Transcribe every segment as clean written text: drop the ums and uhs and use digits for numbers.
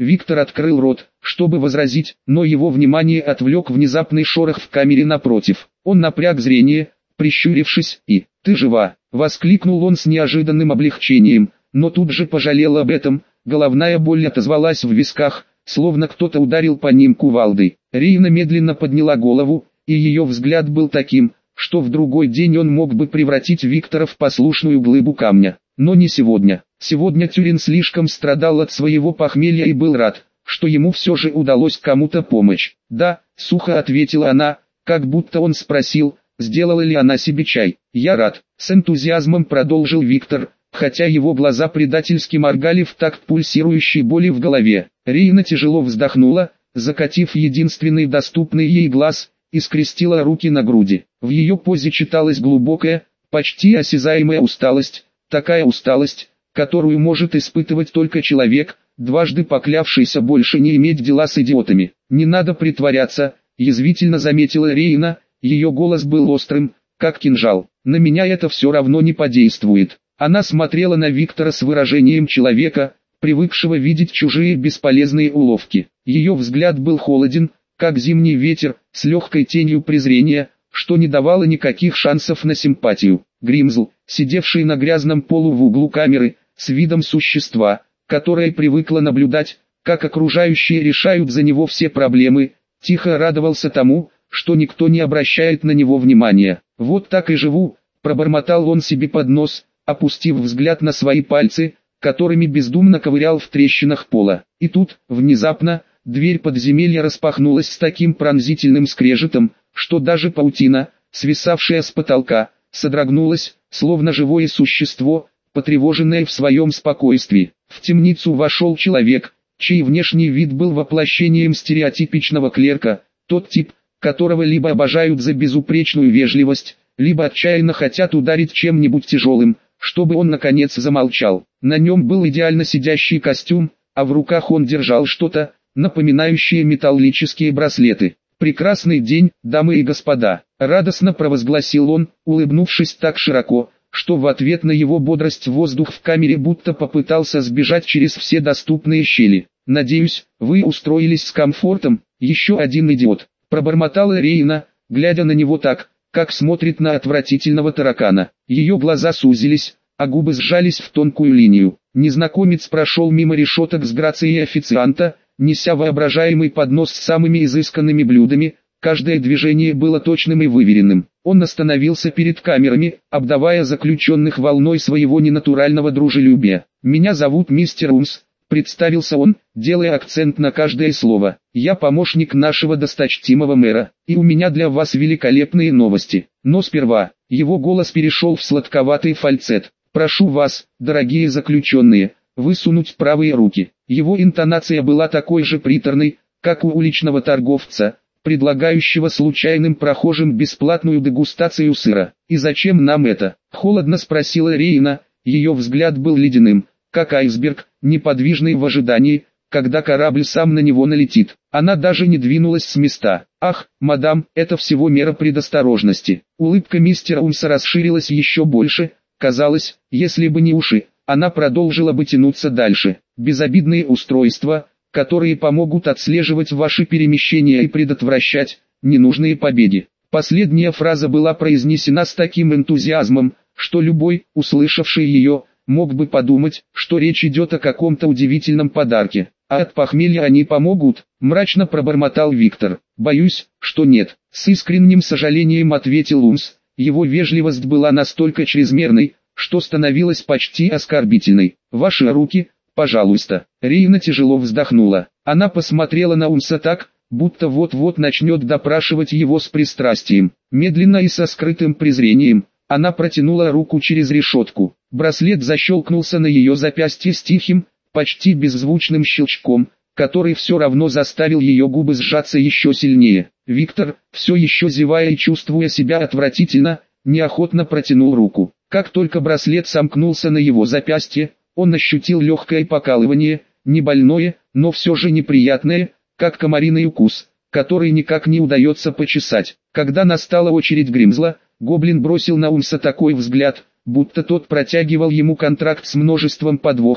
Виктор открыл рот, чтобы возразить, но его внимание отвлек внезапный шорох в камере напротив. Он напряг зрение, прищурившись, и «Ты жива!» — воскликнул он с неожиданным облегчением, но тут же пожалел об этом. Головная боль отозвалась в висках, словно кто-то ударил по ним кувалдой. Рейна медленно подняла голову, и ее взгляд был таким, что в другой день он мог бы превратить Виктора в послушную глыбу камня. Но не сегодня. Сегодня Тюрин слишком страдал от своего похмелья и был рад, что ему все же удалось кому-то помочь. «Да», — сухо ответила она, как будто он спросил, сделала ли она себе чай. «Я рад», — с энтузиазмом продолжил Виктор, хотя его глаза предательски моргали в такт пульсирующей боли в голове. Рейна тяжело вздохнула, закатив единственный доступный ей глаз, и скрестила руки на груди. В ее позе читалась глубокая, почти осязаемая усталость, такая усталость, которую может испытывать только человек, дважды поклявшийся больше не иметь дела с идиотами. «Не надо притворяться», — язвительно заметила Рейна, ее голос был острым, как кинжал. «На меня это все равно не подействует». Она смотрела на Виктора с выражением человека, привыкшего видеть чужие бесполезные уловки. Ее взгляд был холоден, как зимний ветер, с легкой тенью презрения, что не давало никаких шансов на симпатию. Гримзл, сидевший на грязном полу в углу камеры, с видом существа, которое привыкло наблюдать, как окружающие решают за него все проблемы, тихо радовался тому, что никто не обращает на него внимания. «Вот так и живу», — пробормотал он себе под нос, опустив взгляд на свои пальцы, которыми бездумно ковырял в трещинах пола. И тут, внезапно, дверь подземелья распахнулась с таким пронзительным скрежетом, что даже паутина, свисавшая с потолка, содрогнулась, словно живое существо, потревоженное в своем спокойствии. В темницу вошел человек, чей внешний вид был воплощением стереотипичного клерка, тот тип, которого либо обожают за безупречную вежливость, либо отчаянно хотят ударить чем-нибудь тяжелым, чтобы он наконец замолчал. На нем был идеально сидящий костюм, а в руках он держал что-то, напоминающее металлические браслеты. «Прекрасный день, дамы и господа», — радостно провозгласил он, улыбнувшись так широко, что в ответ на его бодрость воздух в камере будто попытался сбежать через все доступные щели. «Надеюсь, вы устроились с комфортом, еще один идиот», — пробормотала Рейна, глядя на него так, как смотрит на отвратительного таракана. Ее глаза сузились, а губы сжались в тонкую линию. Незнакомец прошел мимо решеток с грацией официанта, неся воображаемый поднос с самыми изысканными блюдами. Каждое движение было точным и выверенным. Он остановился перед камерами, обдавая заключенных волной своего ненатурального дружелюбия. «Меня зовут мистер Умс», — представился он, делая акцент на каждое слово. «Я помощник нашего досточтимого мэра, и у меня для вас великолепные новости. Но сперва...» Его голос перешел в сладковатый фальцет. «Прошу вас, дорогие заключенные, высунуть правые руки». Его интонация была такой же приторной, как у уличного торговца, предлагающего случайным прохожим бесплатную дегустацию сыра. «И зачем нам это?» — холодно спросила Рейна, ее взгляд был ледяным, как айсберг, неподвижный в ожидании, когда корабль сам на него налетит. Она даже не двинулась с места. «Ах, мадам, это всего мера предосторожности». Улыбка мистера Умса расширилась еще больше, казалось, если бы не уши, она продолжила бы тянуться дальше. «Безобидные устройства, которые помогут отслеживать ваши перемещения и предотвращать ненужные побеги». Последняя фраза была произнесена с таким энтузиазмом, что любой, услышавший ее, мог бы подумать, что речь идет о каком-то удивительном подарке. «А от похмелья они помогут?» – мрачно пробормотал Виктор. «Боюсь, что нет», – с искренним сожалением ответил Умс. Его вежливость была настолько чрезмерной, что становилась почти оскорбительной. «Ваши руки, пожалуйста». Рейна тяжело вздохнула. Она посмотрела на Умса так, будто вот-вот начнет допрашивать его с пристрастием. Медленно и со скрытым презрением, она протянула руку через решетку. Браслет защелкнулся на ее запястье с тихим, почти беззвучным щелчком, который все равно заставил ее губы сжаться еще сильнее. Виктор, все еще зевая и чувствуя себя отвратительно, неохотно протянул руку. Как только браслет сомкнулся на его запястье, он ощутил легкое покалывание, не больное, но все же неприятное, как комариный укус, который никак не удается почесать. Когда настала очередь Гримзла, гоблин бросил на Умса такой взгляд, будто тот протягивал ему контракт с множеством подвохов,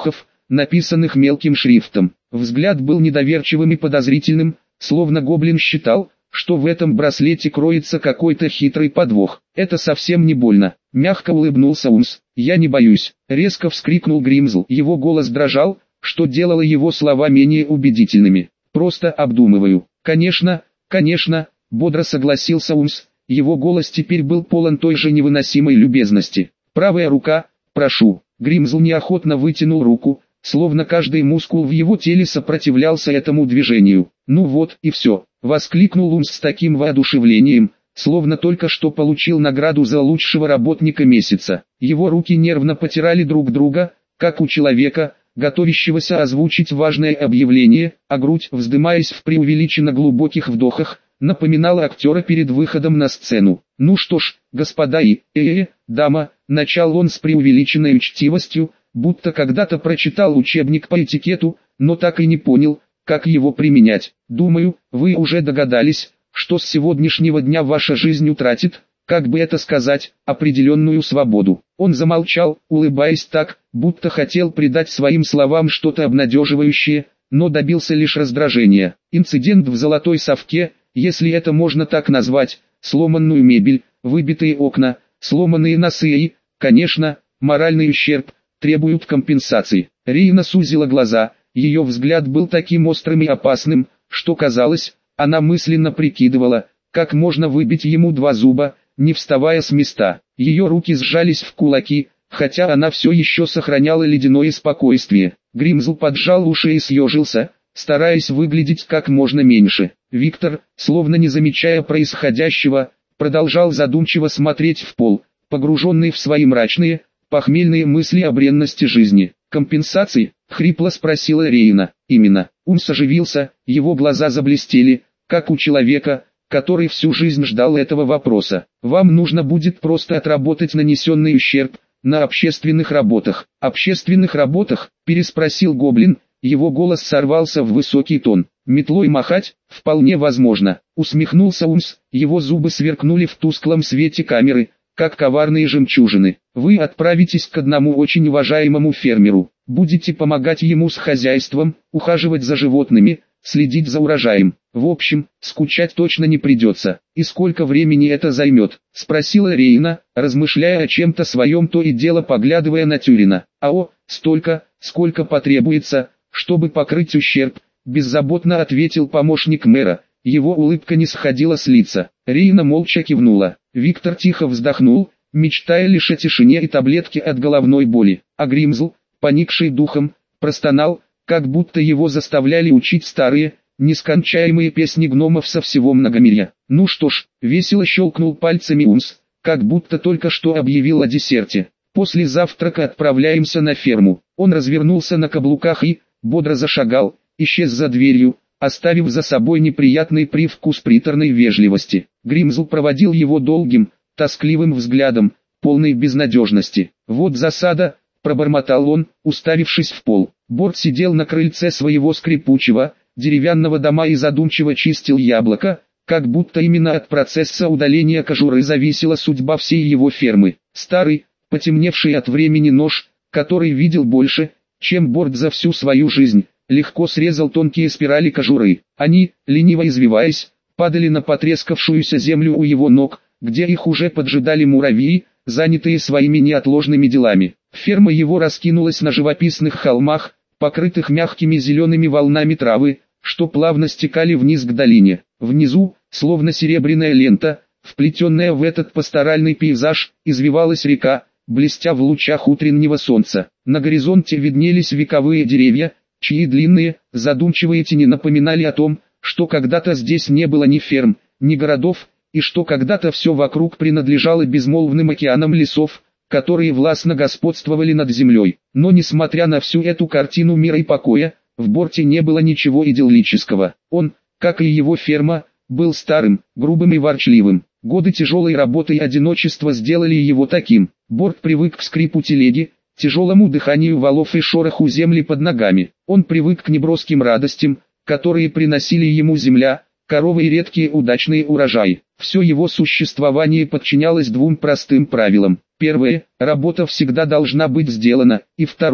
написанных мелким шрифтом. Взгляд был недоверчивым и подозрительным, словно гоблин считал, что в этом браслете кроется какой-то хитрый подвох. «Это совсем не больно», — мягко улыбнулся Унс. «Я не боюсь», — резко вскрикнул Гримзл. Его голос дрожал, что делало его слова менее убедительными. «Просто обдумываю». «Конечно, конечно», — бодро согласился Унс. Его голос теперь был полон той же невыносимой любезности. «Правая рука, прошу». Гримзл неохотно вытянул руку, словно каждый мускул в его теле сопротивлялся этому движению. «Ну вот и все», — воскликнул Унс с таким воодушевлением, словно только что получил награду за лучшего работника месяца. Его руки нервно потирали друг друга, как у человека, готовящегося озвучить важное объявление, а грудь, вздымаясь в преувеличенно глубоких вдохах, напоминала актера перед выходом на сцену. «Ну что ж, господа и дама», — начал он с преувеличенной учтивостью, будто когда-то прочитал учебник по этикету, но так и не понял, как его применять. «Думаю, вы уже догадались, что с сегодняшнего дня ваша жизнь утратит, как бы это сказать, определенную свободу». Он замолчал, улыбаясь так, будто хотел придать своим словам что-то обнадеживающее, но добился лишь раздражения. Инцидент в Золотой Совке, если это можно так назвать, сломанную мебель, выбитые окна, сломанные носы и, конечно, моральный ущерб, требуют компенсации. Рейна сузила глаза, ее взгляд был таким острым и опасным, что казалось, она мысленно прикидывала, как можно выбить ему два зуба, не вставая с места. Ее руки сжались в кулаки, хотя она все еще сохраняла ледяное спокойствие. Гримзл поджал уши и съежился, стараясь выглядеть как можно меньше. Виктор, словно не замечая происходящего, продолжал задумчиво смотреть в пол, погруженный в свои мрачные, похмельные мысли о бренности жизни. «Компенсации?» — хрипло спросила Рейна. «Именно». Унс оживился, его глаза заблестели, как у человека, который всю жизнь ждал этого вопроса. «Вам нужно будет просто отработать нанесенный ущерб на общественных работах». «Общественных работах?» — переспросил гоблин, его голос сорвался в высокий тон. «Метлой махать? Вполне возможно», — усмехнулся Унс, его зубы сверкнули в тусклом свете камеры, как коварные жемчужины. «Вы отправитесь к одному очень уважаемому фермеру, будете помогать ему с хозяйством, ухаживать за животными, следить за урожаем. В общем, скучать точно не придется». «И сколько времени это займет?» — спросила Рейна, размышляя о чем-то своем, то и дело поглядывая на Тюрина. Столько, сколько потребуется, чтобы покрыть ущерб», — беззаботно ответил помощник мэра. Его улыбка не сходила с лица. Рейна молча кивнула. Виктор тихо вздохнул, мечтая лишь о тишине и таблетке от головной боли. А Гримзл, поникший духом, простонал, как будто его заставляли учить старые, нескончаемые песни гномов со всего многомирья. «Ну что ж», — весело щелкнул пальцами Унс, как будто только что объявил о десерте. «После завтрака отправляемся на ферму». Он развернулся на каблуках и, бодро зашагал, исчез за дверью, оставив за собой неприятный привкус приторной вежливости. Гримзл проводил его долгим, тоскливым взглядом, полной безнадежности. «Вот засада», — пробормотал он, уставившись в пол. Борт сидел на крыльце своего скрипучего, деревянного дома и задумчиво чистил яблоко, как будто именно от процесса удаления кожуры зависела судьба всей его фермы. Старый, потемневший от времени нож, который видел больше, чем Борт за всю свою жизнь, легко срезал тонкие спирали кожуры. Они, лениво извиваясь, падали на потрескавшуюся землю у его ног, где их уже поджидали муравьи, занятые своими неотложными делами. Ферма его раскинулась на живописных холмах, покрытых мягкими зелеными волнами травы, что плавно стекали вниз к долине. Внизу, словно серебряная лента, вплетенная в этот пасторальный пейзаж, извивалась река, блестя в лучах утреннего солнца. На горизонте виднелись вековые деревья, чьи длинные, задумчивые тени напоминали о том, что когда-то здесь не было ни ферм, ни городов, и что когда-то все вокруг принадлежало безмолвным океанам лесов, которые властно господствовали над землей. Но несмотря на всю эту картину мира и покоя, в Борте не было ничего идиллического. Он, как и его ферма, был старым, грубым и ворчливым. Годы тяжелой работы и одиночества сделали его таким. Борт привык к скрипу телеги, тяжелому дыханию валов и шороху земли под ногами. Он привык к неброским радостям, которые приносили ему земля, коровы и редкие удачные урожаи. Все его существование подчинялось двум простым правилам. Первое – работа всегда должна быть сделана, и второе –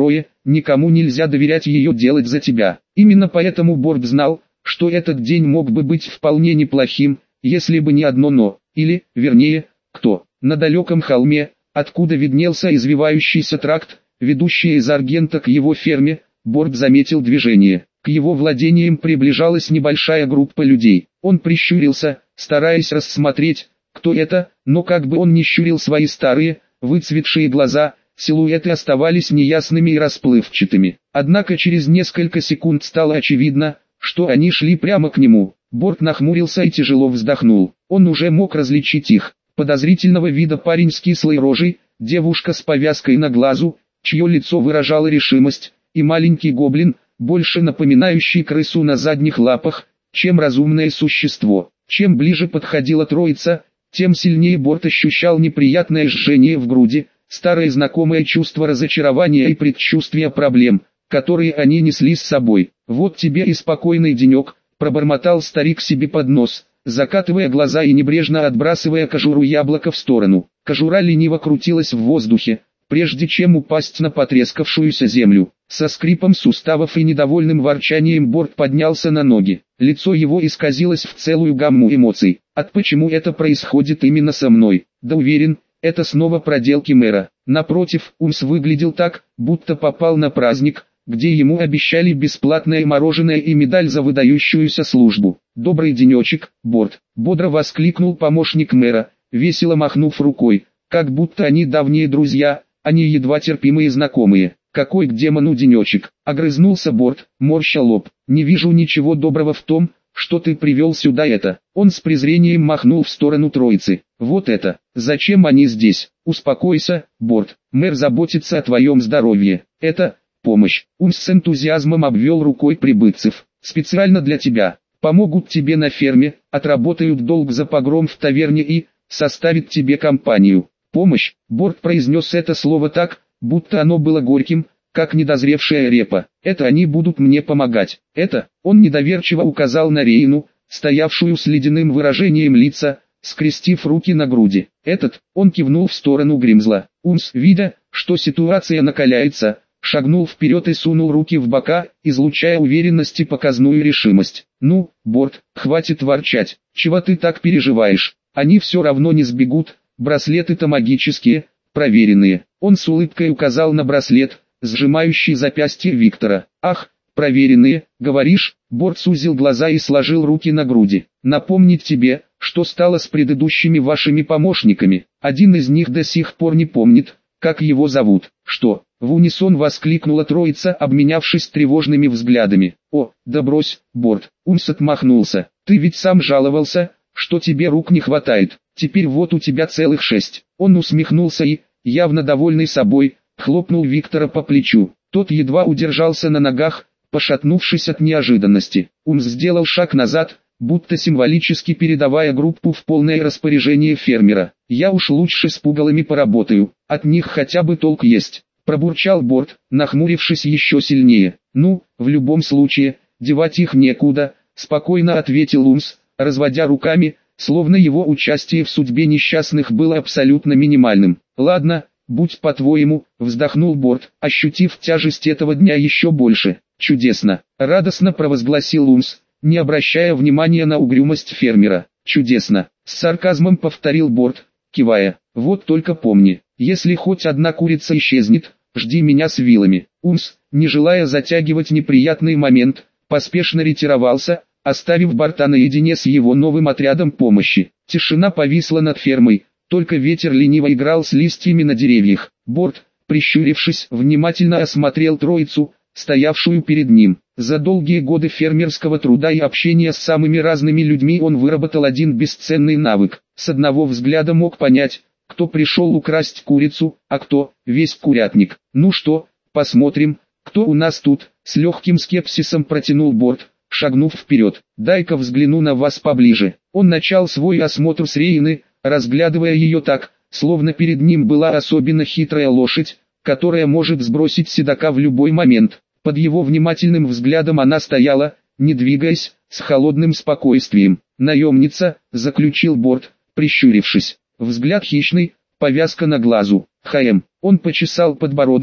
никому нельзя доверять ее делать за тебя. Именно поэтому Борт знал, что этот день мог бы быть вполне неплохим, если бы не одно «но», или, вернее, кто. На далеком холме, откуда виднелся извивающийся тракт, ведущий из Аргента к его ферме, Борт заметил движение. К его владениям приближалась небольшая группа людей. Он прищурился, стараясь рассмотреть, кто это, но как бы он ни щурил свои старые, выцветшие глаза, силуэты оставались неясными и расплывчатыми. Однако через несколько секунд стало очевидно, что они шли прямо к нему. Борт нахмурился и тяжело вздохнул. Он уже мог различить их. Подозрительного вида парень с кислой рожей, девушка с повязкой на глазу, чье лицо выражало решимость, и маленький гоблин, больше напоминающий крысу на задних лапах, чем разумное существо. Чем ближе подходила троица, тем сильнее Борт ощущал неприятное жжение в груди, старое знакомое чувство разочарования и предчувствия проблем, которые они несли с собой. «Вот тебе и спокойный денек», — пробормотал старик себе под нос, закатывая глаза и небрежно отбрасывая кожуру яблока в сторону. Кожура лениво крутилась в воздухе, прежде чем упасть на потрескавшуюся землю. Со скрипом суставов и недовольным ворчанием Борт поднялся на ноги. Лицо его исказилось в целую гамму эмоций. От почему это происходит именно со мной? Да уверен, это снова проделки мэра. Напротив, Умс выглядел так, будто попал на праздник, где ему обещали бесплатное мороженое и медаль за выдающуюся службу. «Добрый денечек, Борт!» — бодро воскликнул помощник мэра, весело махнув рукой, как будто они давние друзья, а не едва терпимые знакомые. «Какой к демону денечек!» — огрызнулся Борт, морща лоб. «Не вижу ничего доброго в том, что ты привел сюда это». Он с презрением махнул в сторону троицы. «Вот это! Зачем они здесь? Успокойся, Борт, мэр заботится о твоем здоровье. Это помощь». Умс с энтузиазмом обвел рукой прибывших. «Специально для тебя. Помогут тебе на ферме, отработают долг за погром в таверне и составят тебе компанию». «Помощь», — Борт произнес это слово так, будто оно было горьким, как недозревшая репа. «Это они будут мне помогать. Это...» Он недоверчиво указал на Рейну, стоявшую с ледяным выражением лица, скрестив руки на груди. «Этот...» Он кивнул в сторону Гримзла. Умс, видя, что ситуация накаляется, шагнул вперед и сунул руки в бока, излучая уверенность и показную решимость. «Ну, Борт, хватит ворчать. Чего ты так переживаешь? Они все равно не сбегут, браслеты-то магические, проверенные». Он с улыбкой указал на браслет, сжимающий запястье Виктора. «Ах, проверенные, говоришь?» Борт сузил глаза и сложил руки на груди. «Напомнить тебе, что стало с предыдущими вашими помощниками. Один из них до сих пор не помнит, как его зовут». «Что?» — в унисон воскликнула троица, обменявшись тревожными взглядами. «О, да брось, Борт!» — Умс отмахнулся. «Ты ведь сам жаловался, что тебе рук не хватает. Теперь вот у тебя целых 6. Он усмехнулся и, явно довольный собой, хлопнул Виктора по плечу. Тот едва удержался на ногах, пошатнувшись от неожиданности. Умс сделал шаг назад, будто символически передавая группу в полное распоряжение фермера. «Я уж лучше с пугалами поработаю, от них хотя бы толк есть», — пробурчал Борт, нахмурившись еще сильнее. «Ну, в любом случае, девать их некуда», — спокойно ответил Умс, разводя руками, словно его участие в судьбе несчастных было абсолютно минимальным. «Ладно, будь по-твоему», — вздохнул Борт, ощутив тяжесть этого дня еще больше. «Чудесно», — радостно провозгласил Умс, не обращая внимания на угрюмость фермера. «Чудесно», — с сарказмом повторил Борт, кивая. «Вот только помни, если хоть одна курица исчезнет, жди меня с вилами». Умс, не желая затягивать неприятный момент, поспешно ретировался, оставив Борта наедине с его новым отрядом помощи. Тишина повисла над фермой, только ветер лениво играл с листьями на деревьях. Борт, прищурившись, внимательно осмотрел троицу, стоявшую перед ним. За долгие годы фермерского труда и общения с самыми разными людьми он выработал один бесценный навык. С одного взгляда мог понять, кто пришел украсть курицу, а кто — весь курятник. «Ну что, посмотрим, кто у нас тут», — с легким скепсисом протянул Борт, шагнув вперед. «Дай-ка взгляну на вас поближе». Он начал свой осмотр с Рейны, разглядывая ее так, словно перед ним была особенно хитрая лошадь, которая может сбросить седока в любой момент. Под его внимательным взглядом она стояла, не двигаясь, с холодным спокойствием. «Наемница», — заключил Борт, прищурившись. Взгляд хищный, повязка на глазу. «ХМ». Он почесал подбородок,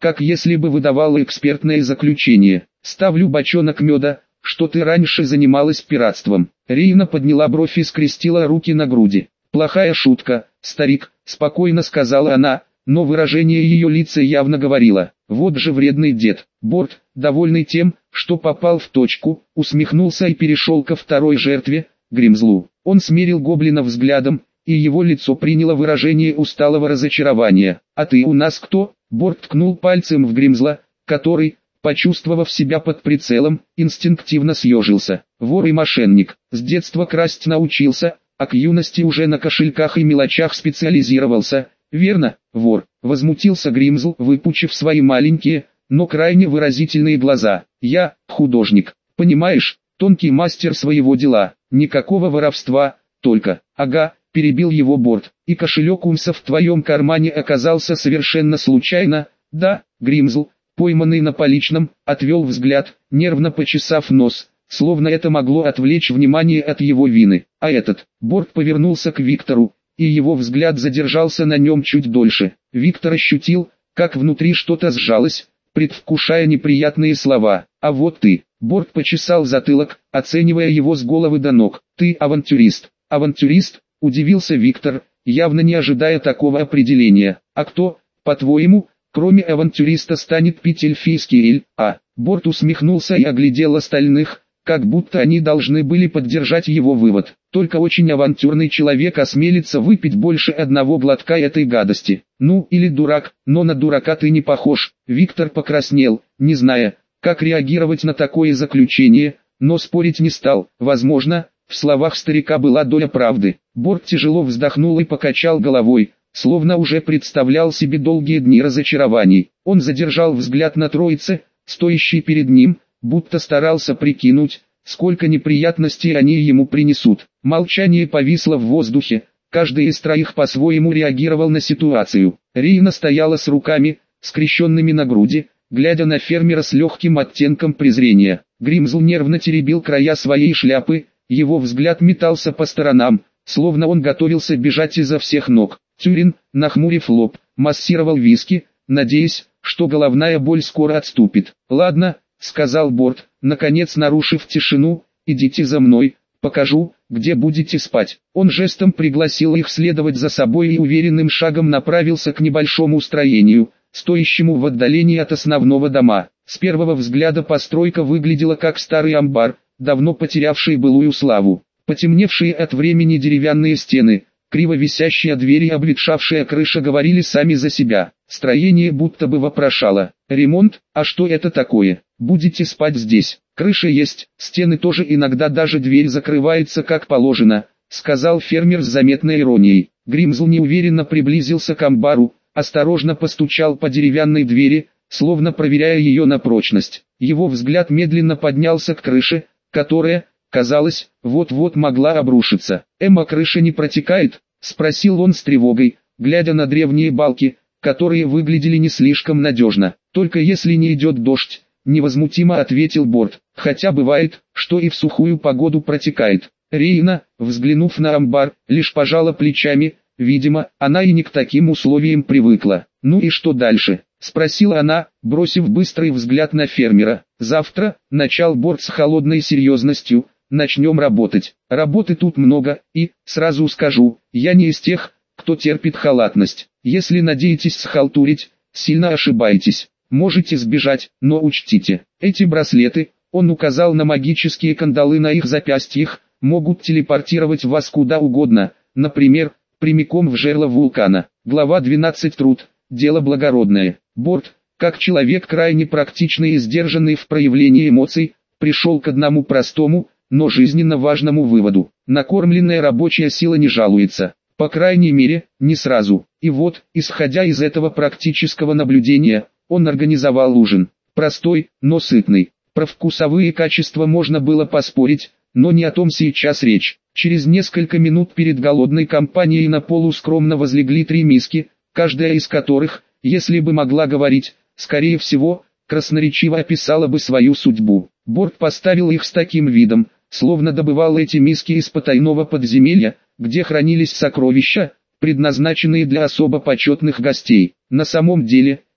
как если бы выдавала экспертное заключение. «Ставлю бочонок меда, что ты раньше занималась пиратством». Рейна подняла бровь и скрестила руки на груди. «Плохая шутка, старик», — спокойно сказала она, но выражение ее лица явно говорило: «Вот же вредный дед». Борт, довольный тем, что попал в точку, усмехнулся и перешел ко второй жертве, Гримзлу. Он смерил гоблина взглядом, и его лицо приняло выражение усталого разочарования. «А ты у нас кто?» Борт ткнул пальцем в Гримзла, который, почувствовав себя под прицелом, инстинктивно съежился. «Вор и мошенник, с детства красть научился, а к юности уже на кошельках и мелочах специализировался». «Верно, вор», — возмутился Гримзл, выпучив свои маленькие, но крайне выразительные глаза. «Я художник, понимаешь, тонкий мастер своего дела, никакого воровства, только...» «Ага», — перебил его Борт, — «и кошелек Умса в твоем кармане оказался совершенно случайно». «Да», — Гримзл, пойманный на поличном, отвел взгляд, нервно почесав нос, словно это могло отвлечь внимание от его вины. «А этот?» Борт повернулся к Виктору, и его взгляд задержался на нем чуть дольше. Виктор ощутил, как внутри что-то сжалось, предвкушая неприятные слова. «А вот ты». Борт почесал затылок, оценивая его с головы до ног. «Ты авантюрист». «Авантюрист?» — удивился Виктор, явно не ожидая такого определения. «А кто, по-твоему, кроме авантюриста станет пить эльфийский эль?» Борт усмехнулся и оглядел остальных, как будто они должны были поддержать его вывод. «Только очень авантюрный человек осмелится выпить больше одного глотка этой гадости. Ну, или дурак, но на дурака ты не похож». Виктор покраснел, не зная, как реагировать на такое заключение, но спорить не стал. Возможно, в словах старика была доля правды. Борт тяжело вздохнул и покачал головой, словно уже представлял себе долгие дни разочарований. Он задержал взгляд на троице, стоящей перед ним, будто старался прикинуть, сколько неприятностей они ему принесут. Молчание повисло в воздухе, каждый из троих по-своему реагировал на ситуацию. Рейна стояла с руками, скрещенными на груди, глядя на фермера с легким оттенком презрения. Гримзл нервно теребил края своей шляпы, его взгляд метался по сторонам, словно он готовился бежать изо всех ног. Тюрин, нахмурив лоб, массировал виски, надеясь, что головная боль скоро отступит. «Ладно», — сказал Борт, наконец нарушив тишину, — «идите за мной, покажу, где будете спать». Он жестом пригласил их следовать за собой и уверенным шагом направился к небольшому строению, стоящему в отдалении от основного дома. С первого взгляда постройка выглядела как старый амбар, давно потерявший былую славу. Потемневшие от времени деревянные стены, криво висящие двери и обветшавшая крыша говорили сами за себя. Строение будто бы вопрошало: «Ремонт? А что это такое? Будете спать здесь? Крыша есть, стены тоже, иногда даже дверь закрывается как положено», — сказал фермер с заметной иронией. Гримзл неуверенно приблизился к амбару, осторожно постучал по деревянной двери, словно проверяя ее на прочность. Его взгляд медленно поднялся к крыше, которая, казалось, вот-вот могла обрушиться. «А крыша не протекает?» — спросил он с тревогой, глядя на древние балки, которые выглядели не слишком надежно. «Только если не идет дождь», — невозмутимо ответил Борт. «Хотя бывает, что и в сухую погоду протекает». Рейна, взглянув на амбар, лишь пожала плечами, видимо, она и не к таким условиям привыкла. «Ну и что дальше?» — спросила она, бросив быстрый взгляд на фермера. «Завтра», — начал Борт с холодной серьезностью, — «начнем работать. Работы тут много, и, сразу скажу, я не из тех, кто терпит халатность. Если надеетесь схалтурить, сильно ошибаетесь. Можете сбежать, но учтите, эти браслеты», — он указал на магические кандалы на их запястьях, — «могут телепортировать вас куда угодно, например, прямиком в жерло вулкана». Глава 12. Труд. Дело благородное. Борт, как человек крайне практичный и сдержанный в проявлении эмоций, пришел к одному простому, но жизненно важному выводу: накормленная рабочая сила не жалуется. По крайней мере, не сразу. И вот, исходя из этого практического наблюдения, он организовал ужин. Простой, но сытный. Про вкусовые качества можно было поспорить, но не о том сейчас речь. Через несколько минут перед голодной компанией на полу скромно возлегли 3 миски, каждая из которых, если бы могла говорить, скорее всего, красноречиво описала бы свою судьбу. Борт поставил их с таким видом, словно добывал эти миски из потайного подземелья, где хранились сокровища, предназначенные для особо почетных гостей. На самом деле,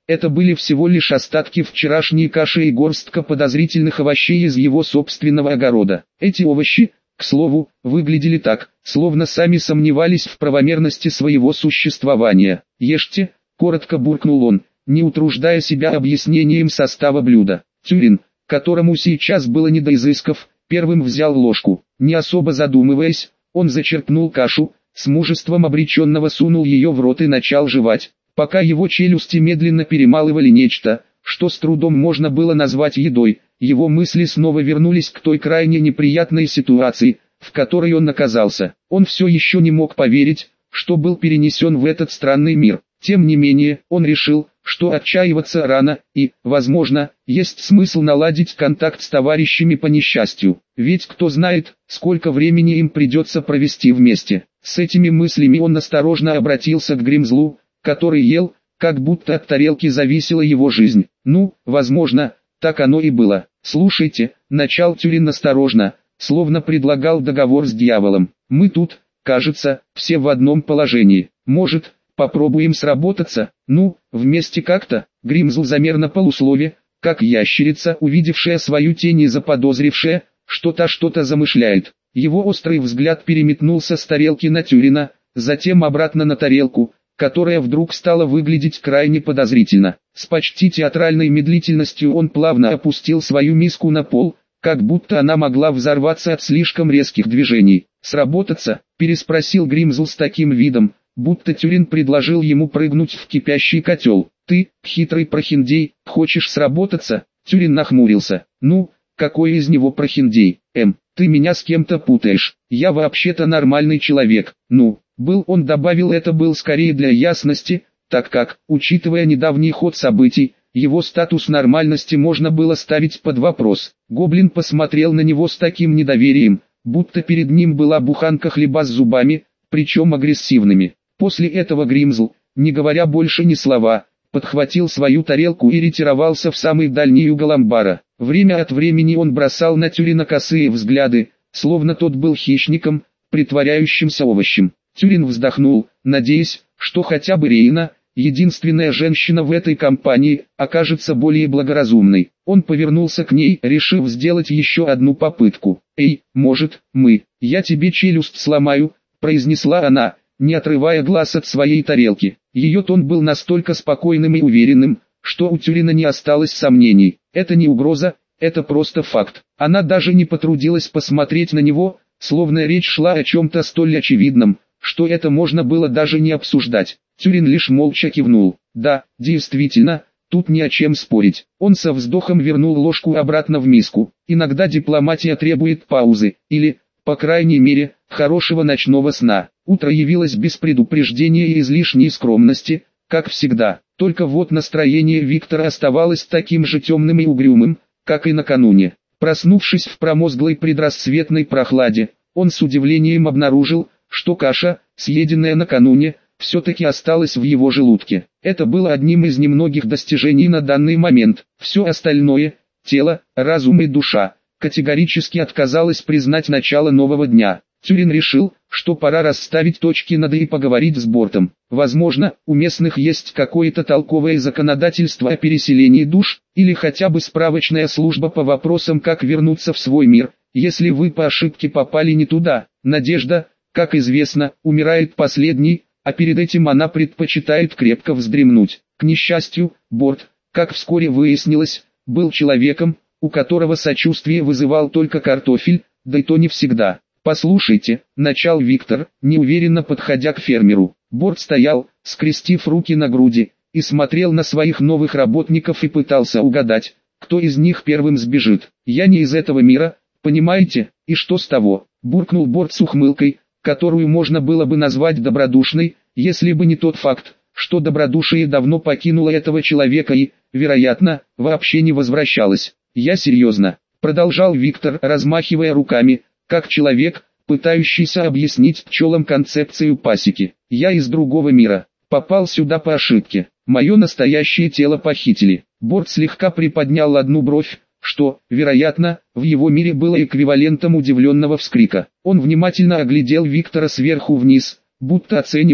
Это были всего лишь остатки вчерашней каши и горстка подозрительных овощей из его собственного огорода. Эти овощи, к слову, выглядели так, словно сами сомневались в правомерности своего существования. «Ешьте», — коротко буркнул он, не утруждая себя объяснением состава блюда. Тюрин, которому сейчас было не до изысков, первым взял ложку. Не особо задумываясь, он зачерпнул кашу, с мужеством обреченного сунул ее в рот и начал жевать, пока его челюсти медленно перемалывали нечто, что с трудом можно было назвать едой. Его мысли снова вернулись к той крайне неприятной ситуации, в которой он оказался. Он все еще не мог поверить, что был перенесен в этот странный мир. Тем не менее, он решил, что отчаиваться рано, и, возможно, есть смысл наладить контакт с товарищами по несчастью. Ведь кто знает, сколько времени им придется провести вместе. С этими мыслями он осторожно обратился к Гримзлу, который ел, как будто от тарелки зависела его жизнь. Ну, возможно, так оно и было. «Слушайте», — начал Тюрин осторожно, словно предлагал договор с дьяволом. «Мы тут, кажется, все в одном положении. Может, попробуем сработаться? Ну, вместе как-то?» Гримзл замер на полуслове, как ящерица, увидевшая свою тень и заподозрившая, что та что-то замышляет. Его острый взгляд переметнулся с тарелки на Тюрина, затем обратно на тарелку, которая вдруг стала выглядеть крайне подозрительно. С почти театральной медлительностью он плавно опустил свою миску на пол, как будто она могла взорваться от слишком резких движений. «Сработаться?» – переспросил Гримзл с таким видом, будто Тюрин предложил ему прыгнуть в кипящий котел. «Ты, хитрый прохиндей, хочешь сработаться?» Тюрин нахмурился. «Ну, какой из него прохиндей? Ты меня с кем-то путаешь. Я вообще-то нормальный человек». «Ну, был», он добавил, это был скорее для ясности, так как, учитывая недавний ход событий, его статус нормальности можно было ставить под вопрос. Гоблин посмотрел на него с таким недоверием, будто перед ним была буханка хлеба с зубами, причем агрессивными. После этого Гримзл, не говоря больше ни слова, подхватил свою тарелку и ретировался в самый дальний угол амбара. Время от времени он бросал на Тюрина косые взгляды, словно тот был хищником, притворяющимся овощем. Тюрин вздохнул, надеясь, что хотя бы Рейна, единственная женщина в этой компании, окажется более благоразумной. Он повернулся к ней, решив сделать еще одну попытку. «Эй, может, я тебе челюсть сломаю», — произнесла она, не отрывая глаз от своей тарелки. Ее тон был настолько спокойным и уверенным, что у Тюрина не осталось сомнений. Это не угроза, это просто факт. Она даже не потрудилась посмотреть на него, словно речь шла о чем-то столь очевидном, что это можно было даже не обсуждать. Тюрин лишь молча кивнул. Да, действительно, тут не о чем спорить. Он со вздохом вернул ложку обратно в миску. Иногда дипломатия требует паузы, или, по крайней мере, хорошего ночного сна. Утро явилось без предупреждения и излишней скромности, как всегда. Только вот настроение Виктора оставалось таким же темным и угрюмым, как и накануне. Проснувшись в промозглой предрассветной прохладе, он с удивлением обнаружил, что каша, съеденная накануне, все-таки осталась в его желудке. Это было одним из немногих достижений на данный момент. Все остальное, тело, разум и душа, категорически отказалось признать начало нового дня. Тюрин решил, что пора расставить точки над «и» и поговорить с Бортом. Возможно, у местных есть какое-то толковое законодательство о переселении душ, или хотя бы справочная служба по вопросам, как вернуться в свой мир, если вы по ошибке попали не туда. Надежда, как известно, умирает последней, а перед этим она предпочитает крепко вздремнуть. К несчастью, Борт, как вскоре выяснилось, был человеком, у которого сочувствие вызывал только картофель, да и то не всегда. «Послушайте», — начал Виктор, неуверенно подходя к фермеру. Борт стоял, скрестив руки на груди, и смотрел на своих новых работников и пытался угадать, кто из них первым сбежит. «Я не из этого мира, понимаете, и что с того?» — буркнул Борт с ухмылкой, которую можно было бы назвать добродушной, если бы не тот факт, что добродушие давно покинуло этого человека и, вероятно, вообще не возвращалось. «Я серьезно», — продолжал Виктор, размахивая руками, как человек, пытающийся объяснить пчелам концепцию пасеки. «Я из другого мира, попал сюда по ошибке. Мое настоящее тело похитили». Борт слегка приподнял одну бровь, что, вероятно, в его мире было эквивалентом удивленного вскрика. Он внимательно оглядел Виктора сверху вниз, будто оценивал,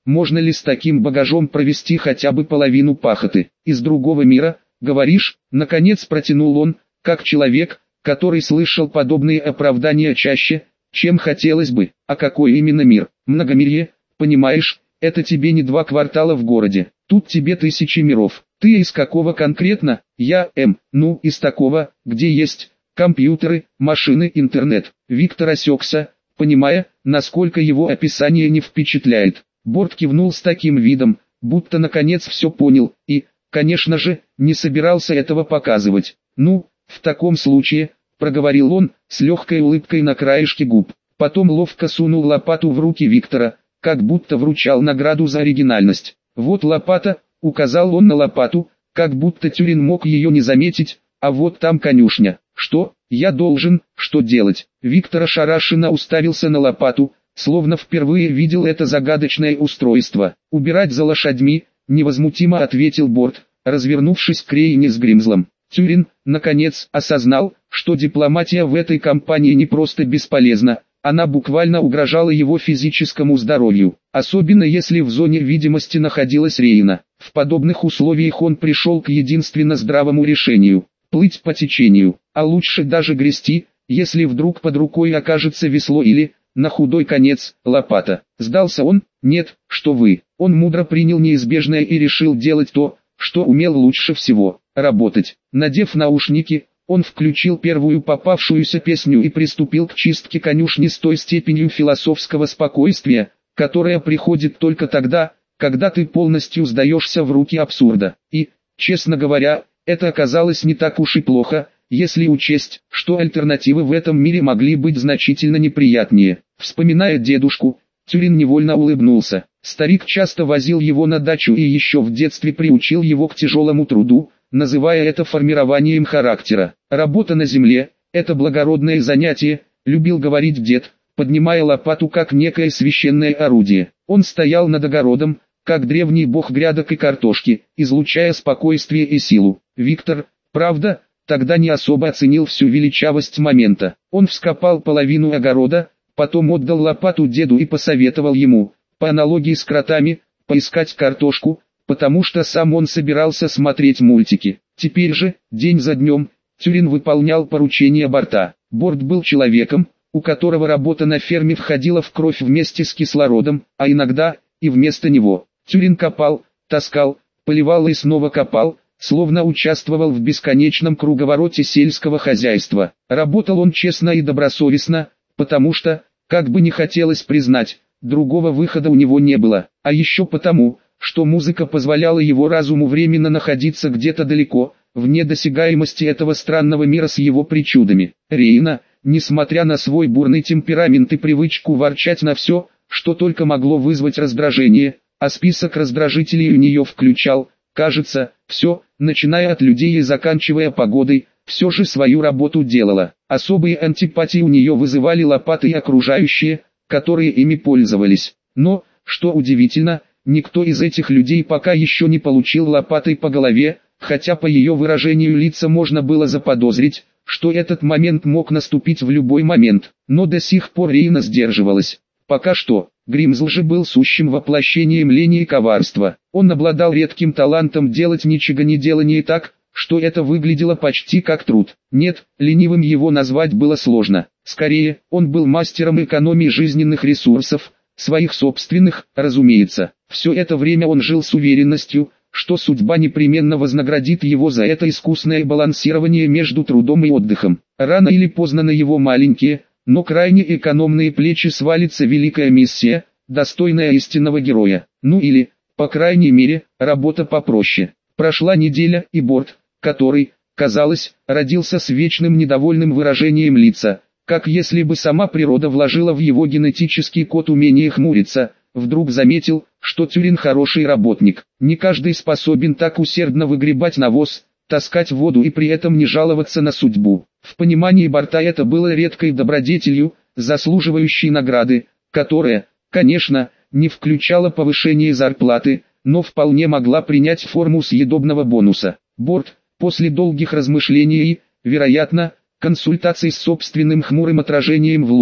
можно ли с таким багажом провести хотя бы половину пахоты. Из другого мира, говоришь, наконец протянул он, как человек, который слышал подобные оправдания чаще, чем хотелось бы. А какой именно мир? Многомирье, понимаешь, это тебе не 2 квартала в городе, тут тебе 1000 миров. Ты из какого конкретно? Я, ну, из такого, где есть компьютеры, машины, интернет. Виктор осекся, понимая, насколько его описание не впечатляет. Борт кивнул с таким видом, будто наконец все понял, и, конечно же, не собирался этого показывать. «Ну, в таком случае», — проговорил он, с легкой улыбкой на краешке губ. Потом ловко сунул лопату в руки Виктора, как будто вручал награду за оригинальность. «Вот лопата», — указал он на лопату, как будто Тюрин мог ее не заметить, «а вот там конюшня». «Что, я должен, что делать?» Виктор ошарашенно уставился на лопату, словно впервые видел это загадочное устройство. «Убирать за лошадьми», — невозмутимо ответил Борт, развернувшись к Рейне с Гримзлом. Тюрин, наконец, осознал, что дипломатия в этой кампании не просто бесполезна, она буквально угрожала его физическому здоровью, особенно если в зоне видимости находилась Рейна. В подобных условиях он пришел к единственно здравому решению — плыть по течению, а лучше даже грести, если вдруг под рукой окажется весло или, на худой конец, лопата. Сдался он? Нет, что вы. Он мудро принял неизбежное и решил делать то, что умел лучше всего — работать. Надев наушники, он включил первую попавшуюся песню и приступил к чистке конюшни с той степенью философского спокойствия, которая приходит только тогда, когда ты полностью сдаешься в руки абсурда. И, честно говоря, это оказалось не так уж и плохо, если учесть, что альтернативы в этом мире могли быть значительно неприятнее. Вспоминая дедушку, Тюрин невольно улыбнулся. Старик часто возил его на дачу и еще в детстве приучил его к тяжелому труду, называя это формированием характера. «Работа на земле – это благородное занятие», – любил говорить дед, поднимая лопату как некое священное орудие. Он стоял над огородом, как древний бог грядок и картошки, излучая спокойствие и силу. Виктор, правда, тогда не особо оценил всю величавость момента. Он вскопал половину огорода, потом отдал лопату деду и посоветовал ему, по аналогии с кротами, поискать картошку, потому что сам он собирался смотреть мультики. Теперь же, день за днем, Тюрин выполнял поручения Борта. Борт был человеком, у которого работа на ферме входила в кровь вместе с кислородом, а иногда и вместо него. Тюрин копал, таскал, поливал и снова копал, словно участвовал в бесконечном круговороте сельского хозяйства. Работал он честно и добросовестно, потому что, как бы не хотелось признать, другого выхода у него не было, а еще потому, что музыка позволяла его разуму временно находиться где-то далеко, вне досягаемости этого странного мира с его причудами. Рейна, несмотря на свой бурный темперамент и привычку ворчать на все, что только могло вызвать раздражение, а список раздражителей у нее включал, кажется, все, начиная от людей и заканчивая погодой, все же свою работу делала. Особые антипатии у нее вызывали лопаты и окружающие, которые ими пользовались. Но, что удивительно, никто из этих людей пока еще не получил лопатой по голове, хотя по ее выражению лица можно было заподозрить, что этот момент мог наступить в любой момент. Но до сих пор Рейна сдерживалась. Пока что, Гримзл же был сущим воплощением лени и коварства. Он обладал редким талантом делать ничего не делание так, что это выглядело почти как труд. Нет, ленивым его назвать было сложно. Скорее, он был мастером экономии жизненных ресурсов, своих собственных, разумеется. Все это время он жил с уверенностью, что судьба непременно вознаградит его за это искусное балансирование между трудом и отдыхом. Рано или поздно на его маленькие, но крайне экономные плечи свалится великая миссия, достойная истинного героя. Ну или, по крайней мере, работа попроще. Прошла неделя, и Борт, который, казалось, родился с вечным недовольным выражением лица, как если бы сама природа вложила в его генетический код умение хмуриться, вдруг заметил, что Тюрин хороший работник. Не каждый способен так усердно выгребать навоз, таскать воду и при этом не жаловаться на судьбу. В понимании Борта это было редкой добродетелью, заслуживающей награды, которая, конечно, не включала повышение зарплаты, но вполне могла принять форму съедобного бонуса. Борт, после долгих размышлений и, вероятно, консультаций с собственным хмурым отражением в луже,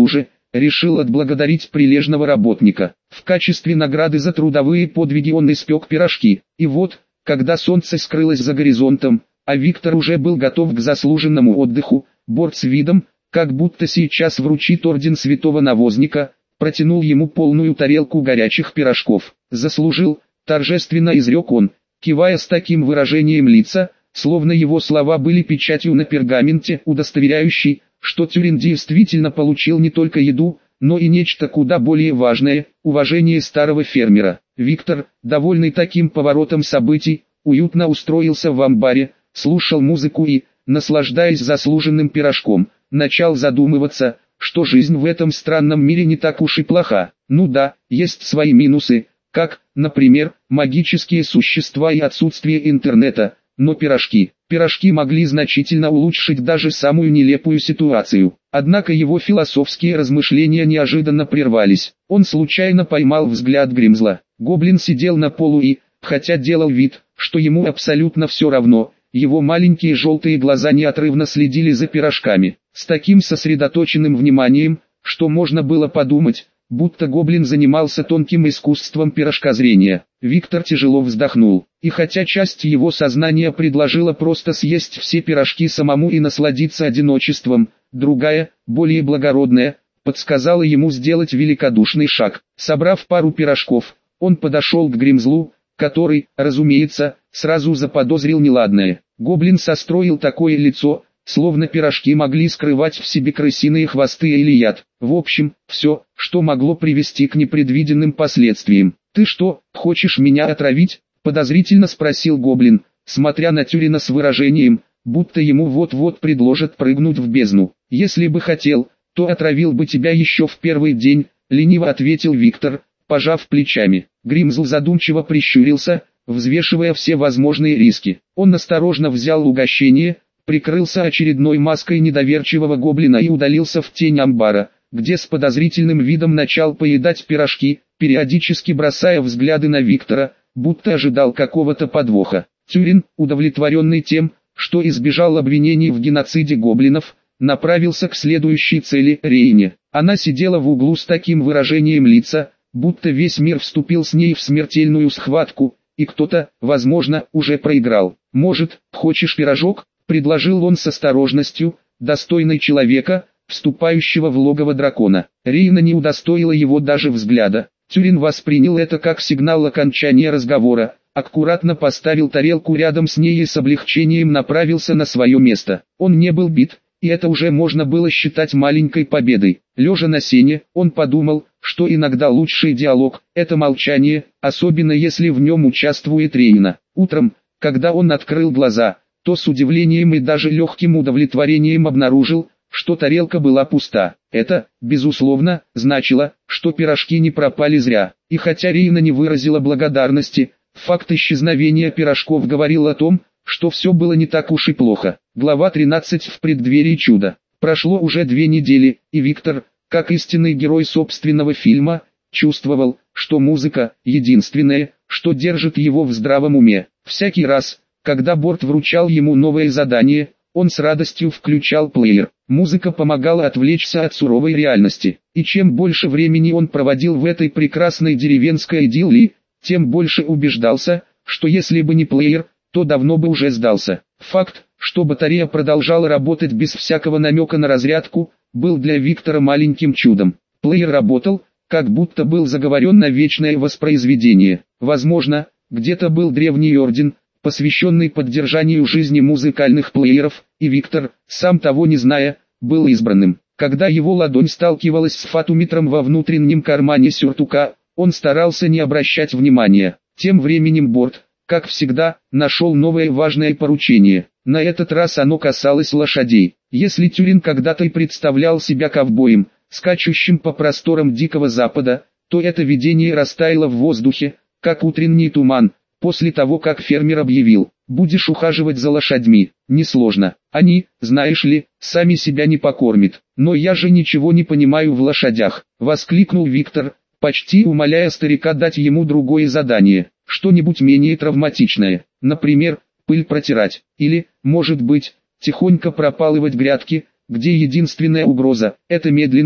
решил отблагодарить прилежного работника. В качестве награды за трудовые подвиги он испек пирожки. И вот, когда солнце скрылось за горизонтом, а Виктор уже был готов к заслуженному отдыху, Борт с видом, как будто сейчас вручит орден святого навозника, протянул ему полную тарелку горячих пирожков. «Заслужил», — торжественно изрек он, кивая с таким выражением лица, словно его слова были печатью на пергаменте, удостоверяющей, что Тюрин действительно получил не только еду, но и нечто куда более важное – уважение старого фермера. Виктор, довольный таким поворотом событий, уютно устроился в амбаре, слушал музыку и, наслаждаясь заслуженным пирожком, начал задумываться, что жизнь в этом странном мире не так уж и плоха. Ну да, есть свои минусы, как, например, магические существа и отсутствие интернета, но пирожки могли значительно улучшить даже самую нелепую ситуацию. Однако его философские размышления неожиданно прервались. Он случайно поймал взгляд Гримзла. Гоблин сидел на полу и, хотя делал вид, что ему абсолютно все равно, его маленькие желтые глаза неотрывно следили за пирожками, с таким сосредоточенным вниманием, что можно было подумать, будто гоблин занимался тонким искусством пирожкозрения. Виктор тяжело вздохнул, и хотя часть его сознания предложила просто съесть все пирожки самому и насладиться одиночеством, другая, более благородная, подсказала ему сделать великодушный шаг. Собрав пару пирожков, он подошел к Гримзлу, который, разумеется, сразу заподозрил неладное. Гоблин состроил такое лицо, словно пирожки могли скрывать в себе крысиные хвосты или яд. В общем, все, что могло привести к непредвиденным последствиям. «Ты что, хочешь меня отравить?» – подозрительно спросил Гоблин, смотря на Тюрина с выражением, будто ему вот-вот предложат прыгнуть в бездну. «Если бы хотел, то отравил бы тебя еще в первый день», – лениво ответил Виктор, пожав плечами. Гримзл задумчиво прищурился, взвешивая все возможные риски. Он осторожно взял угощение, прикрылся очередной маской недоверчивого гоблина и удалился в тень амбара, где с подозрительным видом начал поедать пирожки, периодически бросая взгляды на Виктора, будто ожидал какого-то подвоха. Тюрин, удовлетворенный тем, что избежал обвинений в геноциде гоблинов, направился к следующей цели – Рейне. Она сидела в углу с таким выражением лица, будто весь мир вступил с ней в смертельную схватку, и кто-то, возможно, уже проиграл. «Может, хочешь пирожок?» – предложил он с осторожностью, достойной человека, вступающего в логово дракона. Рейна не удостоила его даже взгляда. Тюрин воспринял это как сигнал окончания разговора, аккуратно поставил тарелку рядом с ней и с облегчением направился на свое место. Он не был бит, и это уже можно было считать маленькой победой. Лежа на сене, он подумал, что иногда лучший диалог – это молчание, особенно если в нем участвует Рейна. Утром, когда он открыл глаза, то с удивлением и даже легким удовлетворением обнаружил, что тарелка была пуста. Это, безусловно, значило, что пирожки не пропали зря. И хотя Рейна не выразила благодарности, факт исчезновения пирожков говорил о том, что все было не так уж и плохо. Глава 13 в преддверии чуда. Прошло уже 2 недели, и Виктор, как истинный герой собственного фильма, чувствовал, что музыка – единственное, что держит его в здравом уме. Всякий раз, когда Борт вручал ему новое задание, он с радостью включал плеер. Музыка помогала отвлечься от суровой реальности. И чем больше времени он проводил в этой прекрасной деревенской идиллии, тем больше убеждался, что если бы не плеер, то давно бы уже сдался. Факт, что батарея продолжала работать без всякого намека на разрядку, был для Виктора маленьким чудом. Плеер работал, как будто был заговорен на вечное воспроизведение. Возможно, где-то был древний орден, посвященный поддержанию жизни музыкальных плееров, и Виктор, сам того не зная, был избранным. Когда его ладонь сталкивалась с фатометром во внутреннем кармане сюртука, он старался не обращать внимания. Тем временем Борт, как всегда, нашел новое важное поручение. На этот раз оно касалось лошадей. Если Тюрин когда-то и представлял себя ковбоем, скачущим по просторам Дикого Запада, то это видение растаяло в воздухе, как утренний туман, после того как фермер объявил: «Будешь ухаживать за лошадьми, несложно. Они, знаешь ли, сами себя не покормят». «Но я же ничего не понимаю в лошадях», — воскликнул Виктор, почти умоляя старика дать ему другое задание, что-нибудь менее травматичное, например, пыль протирать, или, может быть, тихонько пропалывать грядки, где единственная угроза – это медленные,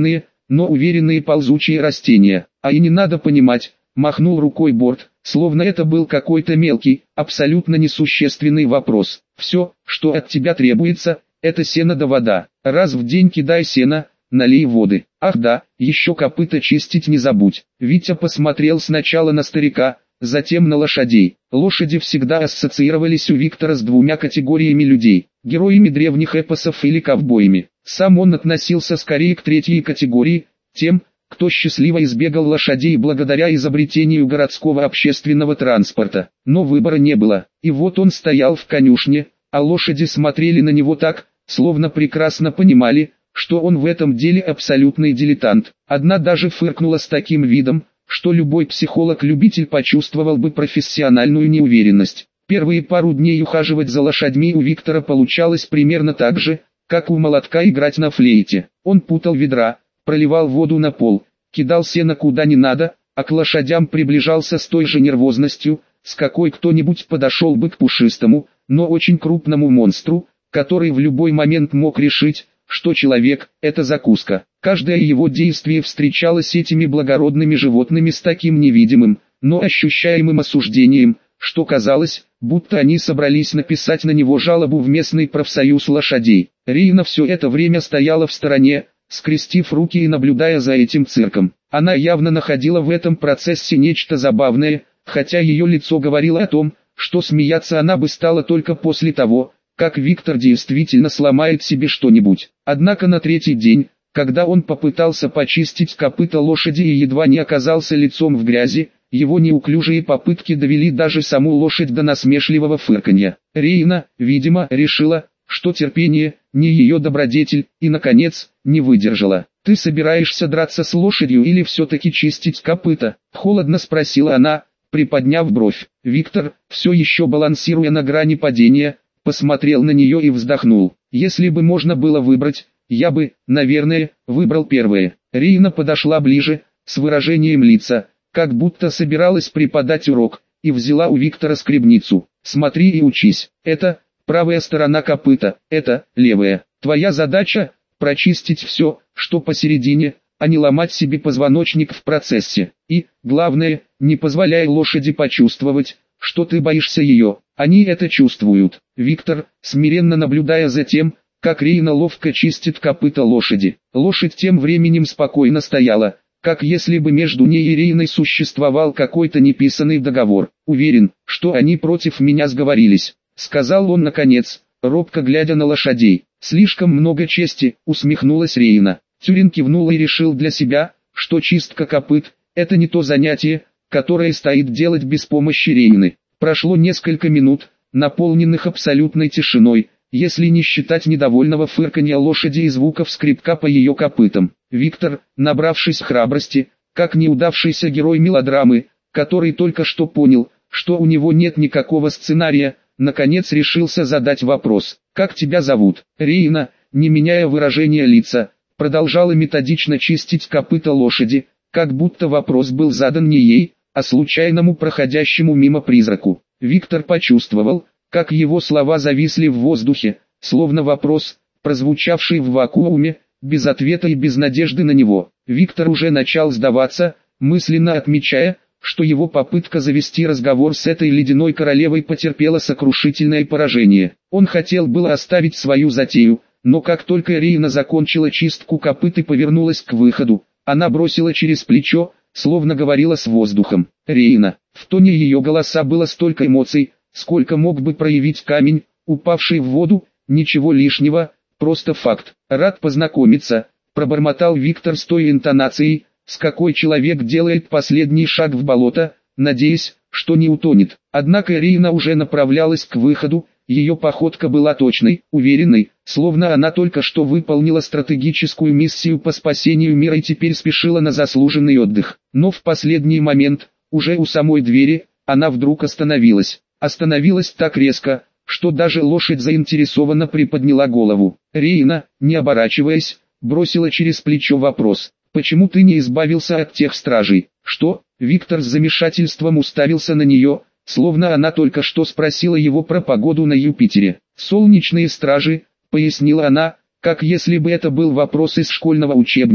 но уверенные ползучие растения. А и не надо понимать, махнул рукой Борт, словно это был какой-то мелкий, абсолютно несущественный вопрос. Все, что от тебя требуется, это сено да вода. Раз в день кидай сено, налей воды. Ах да, еще копыта чистить не забудь. Витя посмотрел сначала на старика, затем на лошадей. Лошади всегда ассоциировались у Виктора с двумя категориями людей: героями древних эпосов или ковбоями. Сам он относился скорее к третьей категории, тем, кто счастливо избегал лошадей благодаря изобретению городского общественного транспорта. Но выбора не было, и вот он стоял в конюшне, а лошади смотрели на него так, словно прекрасно понимали, что он в этом деле абсолютный дилетант. Одна даже фыркнула с таким видом, что любой психолог-любитель почувствовал бы профессиональную неуверенность. Первые пару дней ухаживать за лошадьми у Виктора получалось примерно так же, как у молотка играть на флейте. Он путал ведра, проливал воду на пол, кидал сено куда не надо, а к лошадям приближался с той же нервозностью, с какой кто-нибудь подошел бы к пушистому, но очень крупному монстру, который в любой момент мог решить, что человек – это закуска. Каждое его действие встречалось этими благородными животными с таким невидимым, но ощущаемым осуждением, что казалось, будто они собрались написать на него жалобу в местный профсоюз лошадей. Рина все это время стояла в стороне, скрестив руки и наблюдая за этим цирком. Она явно находила в этом процессе нечто забавное, хотя ее лицо говорило о том, что смеяться она бы стала только после того, как Виктор действительно сломает себе что-нибудь. Однако на третий день, когда он попытался почистить копыта лошади и едва не оказался лицом в грязи, его неуклюжие попытки довели даже саму лошадь до насмешливого фырканья. Рейна, видимо, решила, что терпение – не ее добродетель, и, наконец, не выдержала. «Ты собираешься драться с лошадью или все-таки чистить копыта?» – холодно спросила она, приподняв бровь. Виктор, все еще балансируя на грани падения, посмотрел на нее и вздохнул. «Если бы можно было выбрать, я бы, наверное, выбрал первое». Рейна подошла ближе, с выражением лица, как будто собиралась преподать урок, и взяла у Виктора скребницу. «Смотри и учись. Это правая сторона копыта, это левая. Твоя задача – прочистить все, что посередине, а не ломать себе позвоночник в процессе. И, главное, не позволяй лошади почувствовать, что ты боишься ее. Они это чувствуют». Виктор, смиренно наблюдая за тем, как Рейна ловко чистит копыта лошади. Лошадь тем временем спокойно стояла, как если бы между ней и Рейной существовал какой-то неписанный договор. «Уверен, что они против меня сговорились», — сказал он наконец, робко глядя на лошадей. «Слишком много чести», — усмехнулась Рейна. Тюрин кивнул и решил для себя, что чистка копыт — это не то занятие, которое стоит делать без помощи Рейны. Прошло несколько минут, наполненных абсолютной тишиной, если не считать недовольного фырканья лошади и звуков скребка по ее копытам. Виктор, набравшись храбрости, как неудавшийся герой мелодрамы, который только что понял, что у него нет никакого сценария, наконец решился задать вопрос. «Как тебя зовут?» Рейна, не меняя выражения лица, продолжала методично чистить копыта лошади, как будто вопрос был задан не ей, а случайному проходящему мимо призраку. Виктор почувствовал, как его слова зависли в воздухе, словно вопрос, прозвучавший в вакууме, без ответа и без надежды на него. Виктор уже начал сдаваться, мысленно отмечая, что его попытка завести разговор с этой ледяной королевой потерпела сокрушительное поражение. Он хотел было оставить свою затею, но как только Рейна закончила чистку копыт и повернулась к выходу, она бросила через плечо, словно говорила с воздухом. «Рейна». В тоне ее голоса было столько эмоций, сколько мог бы проявить камень, упавший в воду. «Ничего лишнего, просто факт. Рад познакомиться», — пробормотал Виктор с той интонацией, с какой человек делает последний шаг в болото, надеясь, что не утонет. Однако Рейна уже направлялась к выходу, ее походка была точной, уверенной, словно она только что выполнила стратегическую миссию по спасению мира и теперь спешила на заслуженный отдых. Но в последний момент, уже у самой двери, она вдруг остановилась. Остановилась так резко, что даже лошадь заинтересованно приподняла голову. Рейна, не оборачиваясь, бросила через плечо вопрос: «Почему ты не избавился от тех стражей?» «Что?» Виктор с замешательством уставился на нее, словно она только что спросила его про погоду на Юпитере. «Солнечные стражи», — пояснила она, как если бы это был вопрос из школьного учебника,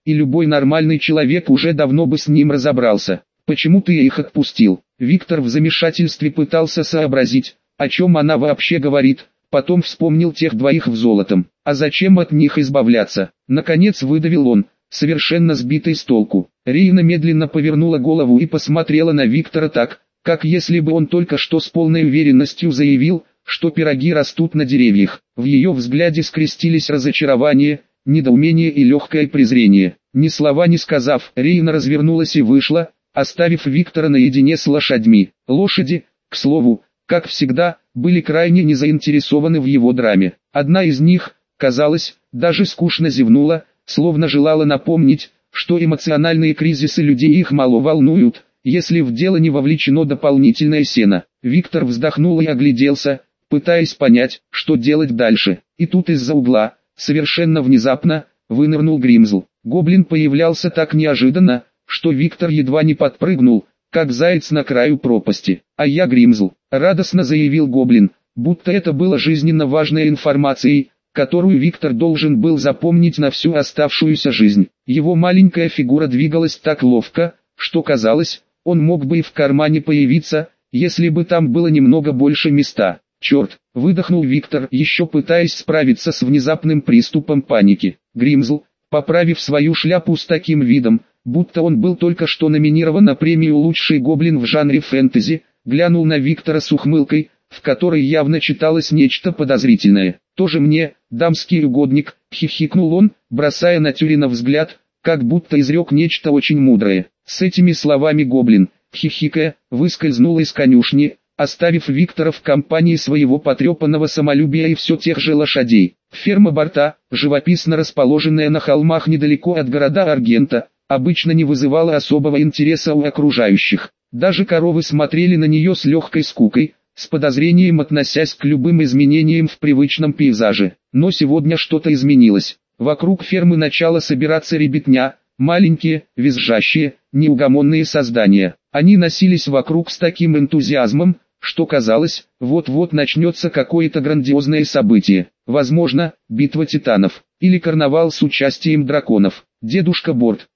и любой нормальный человек уже давно бы с ним разобрался. Почему ты их отпустил? Виктор в замешательстве пытался сообразить, о чем она вообще говорит, потом вспомнил тех двоих в золотом. А зачем от них избавляться? Наконец выдавил он, совершенно сбитый с толку. Рейна медленно повернула голову и посмотрела на Виктора так, как если бы он только что с полной уверенностью заявил, что пироги растут на деревьях. В ее взгляде скрестились разочарование, недоумение и легкое презрение. Ни слова не сказав, Рейна развернулась и вышла, оставив Виктора наедине с лошадьми. Лошади, к слову, как всегда, были крайне не заинтересованы в его драме. Одна из них, казалось, даже скучно зевнула, словно желала напомнить, что эмоциональные кризисы людей их мало волнуют, если в дело не вовлечено дополнительное сено. Виктор вздохнул и огляделся, пытаясь понять, что делать дальше. И тут из-за угла, совершенно внезапно, вынырнул Гримзл. Гоблин появлялся так неожиданно, что Виктор едва не подпрыгнул, как заяц на краю пропасти. «А я Гримзл», — радостно заявил Гоблин, будто это было жизненно важной информацией, которую Виктор должен был запомнить на всю оставшуюся жизнь. Его маленькая фигура двигалась так ловко, что казалось, он мог бы и в кармане появиться, если бы там было немного больше места. «Черт!» — выдохнул Виктор, еще пытаясь справиться с внезапным приступом паники. Гримзл, поправив свою шляпу с таким видом, будто он был только что номинирован на премию «Лучший гоблин в жанре фэнтези», глянул на Виктора с ухмылкой, в которой явно читалось нечто подозрительное. «Тоже мне, дамский угодник», — хихикнул он, бросая на Тюрина взгляд, как будто изрек нечто очень мудрое. С этими словами гоблин, хихикая, выскользнул из конюшни, оставив Виктора в компании своего потрепанного самолюбия и все тех же лошадей. Ферма Борта, живописно расположенная на холмах недалеко от города Аргента, обычно не вызывала особого интереса у окружающих. Даже коровы смотрели на нее с легкой скукой, с подозрением относясь к любым изменениям в привычном пейзаже. Но сегодня что-то изменилось. Вокруг фермы начала собираться ребятня, маленькие, визжащие, неугомонные создания. Они носились вокруг с таким энтузиазмом, что казалось, вот-вот начнется какое-то грандиозное событие. Возможно, битва титанов, или карнавал с участием драконов. Дедушка Борт,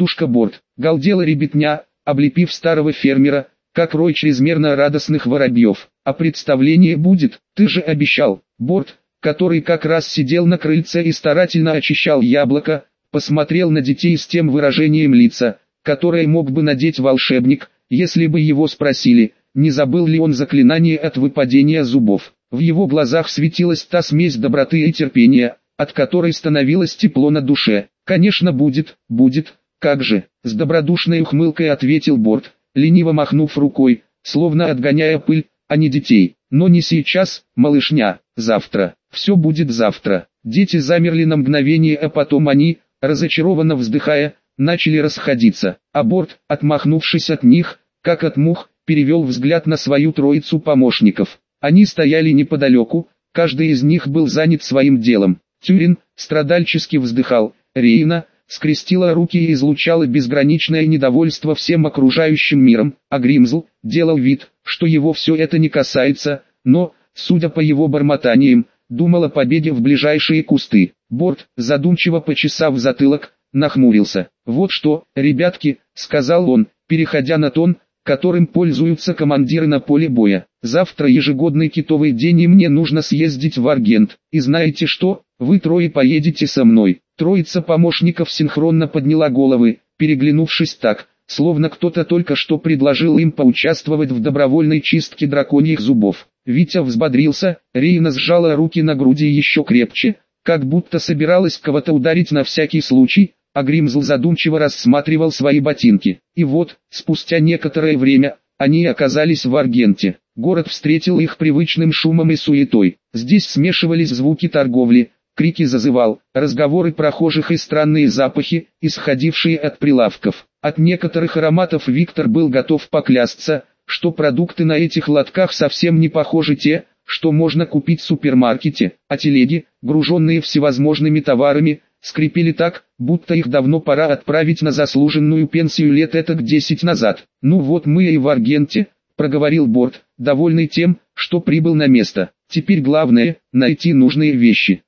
галдела ребятня, облепив старого фермера, как рой чрезмерно радостных воробьев. «А представление будет, ты же обещал». Борт, который как раз сидел на крыльце и старательно очищал яблоко, посмотрел на детей с тем выражением лица, которое мог бы надеть волшебник, если бы его спросили, не забыл ли он заклинание от выпадения зубов. В его глазах светилась та смесь доброты и терпения, от которой становилось тепло на душе. «Конечно будет, как же», — с добродушной ухмылкой ответил Борт, лениво махнув рукой, словно отгоняя пыль, а не детей. «Но не сейчас, малышня, завтра, все будет завтра». Дети замерли на мгновение, а потом они, разочарованно вздыхая, начали расходиться. А Борт, отмахнувшись от них, как от мух, перевел взгляд на свою троицу помощников. Они стояли неподалеку, каждый из них был занят своим делом. Тюрин страдальчески вздыхал, Рейна скрестила руки и излучала безграничное недовольство всем окружающим миром, а Гримзл делал вид, что его все это не касается, но, судя по его бормотаниям, думал о победе в ближайшие кусты. Борт, задумчиво почесав затылок, нахмурился. «Вот что, ребятки», — сказал он, переходя на тон, которым пользуются командиры на поле боя. «Завтра ежегодный китовый день, и мне нужно съездить в Аргент. И знаете что, вы трое поедете со мной». Троица помощников синхронно подняла головы, переглянувшись так, словно кто-то только что предложил им поучаствовать в добровольной чистке драконьих зубов. Витя взбодрился, Рейна сжала руки на груди еще крепче, как будто собиралась кого-то ударить на всякий случай, а Гримзл задумчиво рассматривал свои ботинки. И вот, спустя некоторое время, они оказались в Аргенте. Город встретил их привычным шумом и суетой. Здесь смешивались звуки торговли, крики зазывал, разговоры прохожих и странные запахи, исходившие от прилавков. От некоторых ароматов Виктор был готов поклясться, что продукты на этих лотках совсем не похожи те, что можно купить в супермаркете, а телеги, груженные всевозможными товарами, скрипели так, будто их давно пора отправить на заслуженную пенсию лет этак 10 назад. «Ну вот мы и в Аргенте», — проговорил Борт, довольный тем, что прибыл на место. «Теперь главное — найти нужные вещи».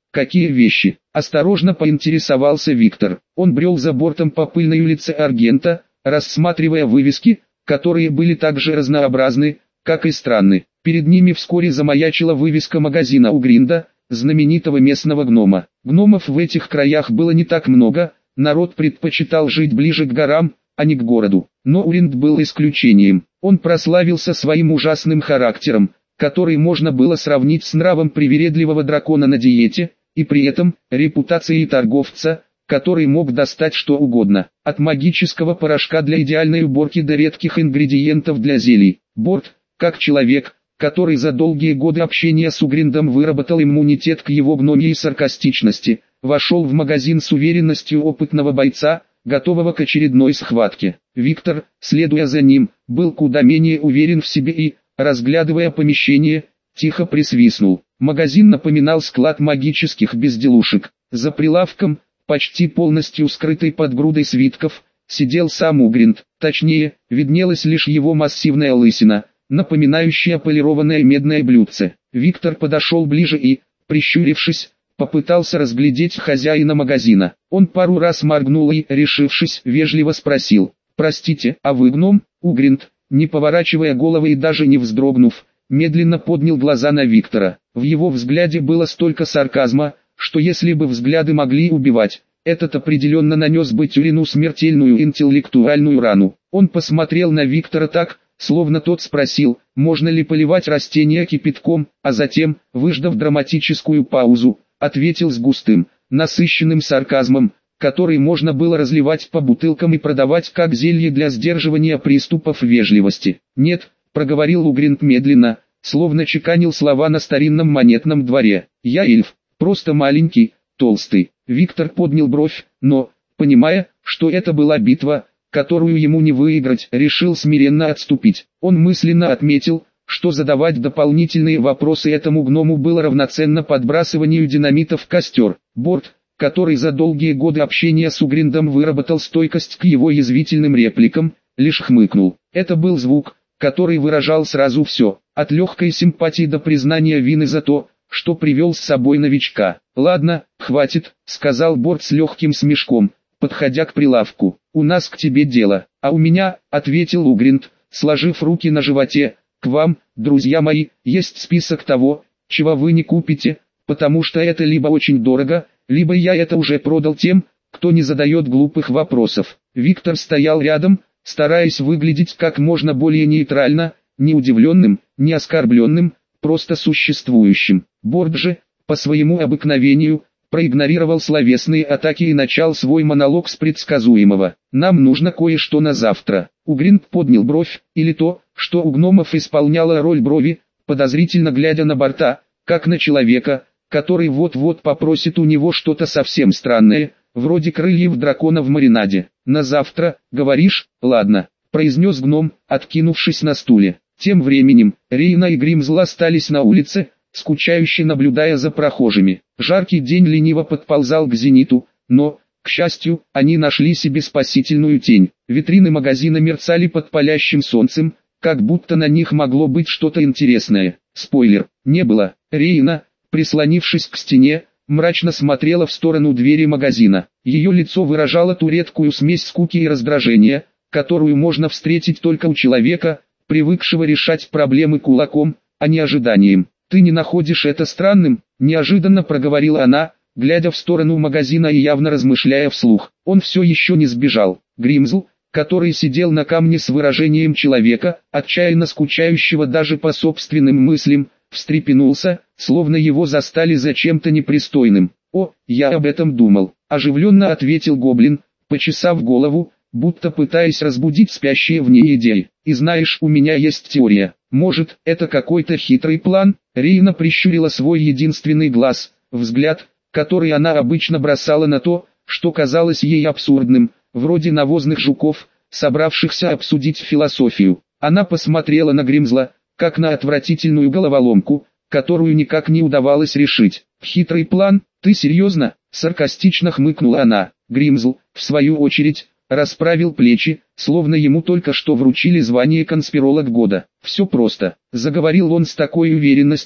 Какие вещи? Осторожно поинтересовался Виктор. Он брел за бортом по пыльной улице Аргента, рассматривая вывески, которые были так же разнообразны, как и странны. Перед ними вскоре замаячила вывеска магазина у Гринда, знаменитого местного гнома. Гномов в этих краях было не так много, народ предпочитал жить ближе к горам, а не к городу. Но Уринд был исключением. Он прославился своим ужасным характером, который можно было сравнить с нравом привередливого дракона на диете, и при этом репутацией торговца, который мог достать что угодно, от магического порошка для идеальной уборки до редких ингредиентов для зелий. Борт, как человек, который за долгие годы общения с Угриндом выработал иммунитет к его гномьей саркастичности, вошел в магазин с уверенностью опытного бойца, готового к очередной схватке. Виктор, следуя за ним, был куда менее уверен в себе и, разглядывая помещение, тихо присвистнул. Магазин напоминал склад магических безделушек. За прилавком, почти полностью скрытый под грудой свитков, сидел сам Угринд, точнее, виднелась лишь его массивная лысина, напоминающая полированное медное блюдце. Виктор подошел ближе и, прищурившись, попытался разглядеть хозяина магазина. Он пару раз моргнул и, решившись, вежливо спросил: «Простите, а вы гном?» Угринд, не поворачивая головы и даже не вздрогнув, медленно поднял глаза на Виктора. В его взгляде было столько сарказма, что если бы взгляды могли убивать, этот определенно нанес бы Тюрину смертельную интеллектуальную рану. Он посмотрел на Виктора так, словно тот спросил, можно ли поливать растения кипятком, а затем, выждав драматическую паузу, ответил с густым, насыщенным сарказмом, который можно было разливать по бутылкам и продавать как зелье для сдерживания приступов вежливости. «Нет», — проговорил Угринд медленно, словно чеканил слова на старинном монетном дворе. «Я эльф, просто маленький, толстый». Виктор поднял бровь, но, понимая, что это была битва, которую ему не выиграть, решил смиренно отступить. Он мысленно отметил, что задавать дополнительные вопросы этому гному было равноценно подбрасыванию динамита в костер. Борт, который за долгие годы общения с Угриндом выработал стойкость к его язвительным репликам, лишь хмыкнул. Это был звук, который выражал сразу все, от легкой симпатии до признания вины за то, что привел с собой новичка. «Ладно, хватит», — сказал Борт с легким смешком, подходя к прилавку. «У нас к тебе дело». «А у меня», — ответил Угринд, сложив руки на животе, «к вам, друзья мои, есть список того, чего вы не купите, потому что это либо очень дорого, либо я это уже продал тем, кто не задает глупых вопросов». Виктор стоял рядом, стараясь выглядеть как можно более нейтрально, не удивленным, не оскорбленным, просто существующим. Борт же, по своему обыкновению, проигнорировал словесные атаки и начал свой монолог с предсказуемого. «Нам нужно кое-что на завтра». Угринд поднял бровь, или то, что у гномов исполняло роль брови, подозрительно глядя на Борта, как на человека, который вот-вот попросит у него что-то совсем странное, вроде крыльев дракона в маринаде. «На завтра, говоришь? Ладно», — произнес гном, откинувшись на стуле. Тем временем, Рейна и Гримзл остались на улице, скучающе наблюдая за прохожими. Жаркий день лениво подползал к зениту, но, к счастью, они нашли себе спасительную тень. Витрины магазина мерцали под палящим солнцем, как будто на них могло быть что-то интересное. Спойлер, не было. Рейна, прислонившись к стене, мрачно смотрела в сторону двери магазина. Ее лицо выражало ту редкую смесь скуки и раздражения, которую можно встретить только у человека, привыкшего решать проблемы кулаком, а не ожиданием. «Ты не находишь это странным?» – неожиданно проговорила она, глядя в сторону магазина и явно размышляя вслух. Он все еще не сбежал. Гримзл, который сидел на камне с выражением человека, отчаянно скучающего даже по собственным мыслям, встрепенулся, словно его застали за чем-то непристойным. «О, я об этом думал», – оживленно ответил гоблин, почесав голову, будто пытаясь разбудить спящие в ней идеи. «И знаешь, у меня есть теория. Может, это какой-то хитрый план?» Рейна прищурила свой единственный глаз, взгляд, который она обычно бросала на то, что казалось ей абсурдным, вроде навозных жуков, собравшихся обсудить философию. Она посмотрела на Гримзла, как на отвратительную головоломку, которую никак не удавалось решить. «Хитрый план? Ты серьезно?» — саркастично хмыкнула она. Гримзл, в свою очередь, расправил плечи, словно ему только что вручили звание конспиролог года. «Все просто», — заговорил он с такой уверенностью,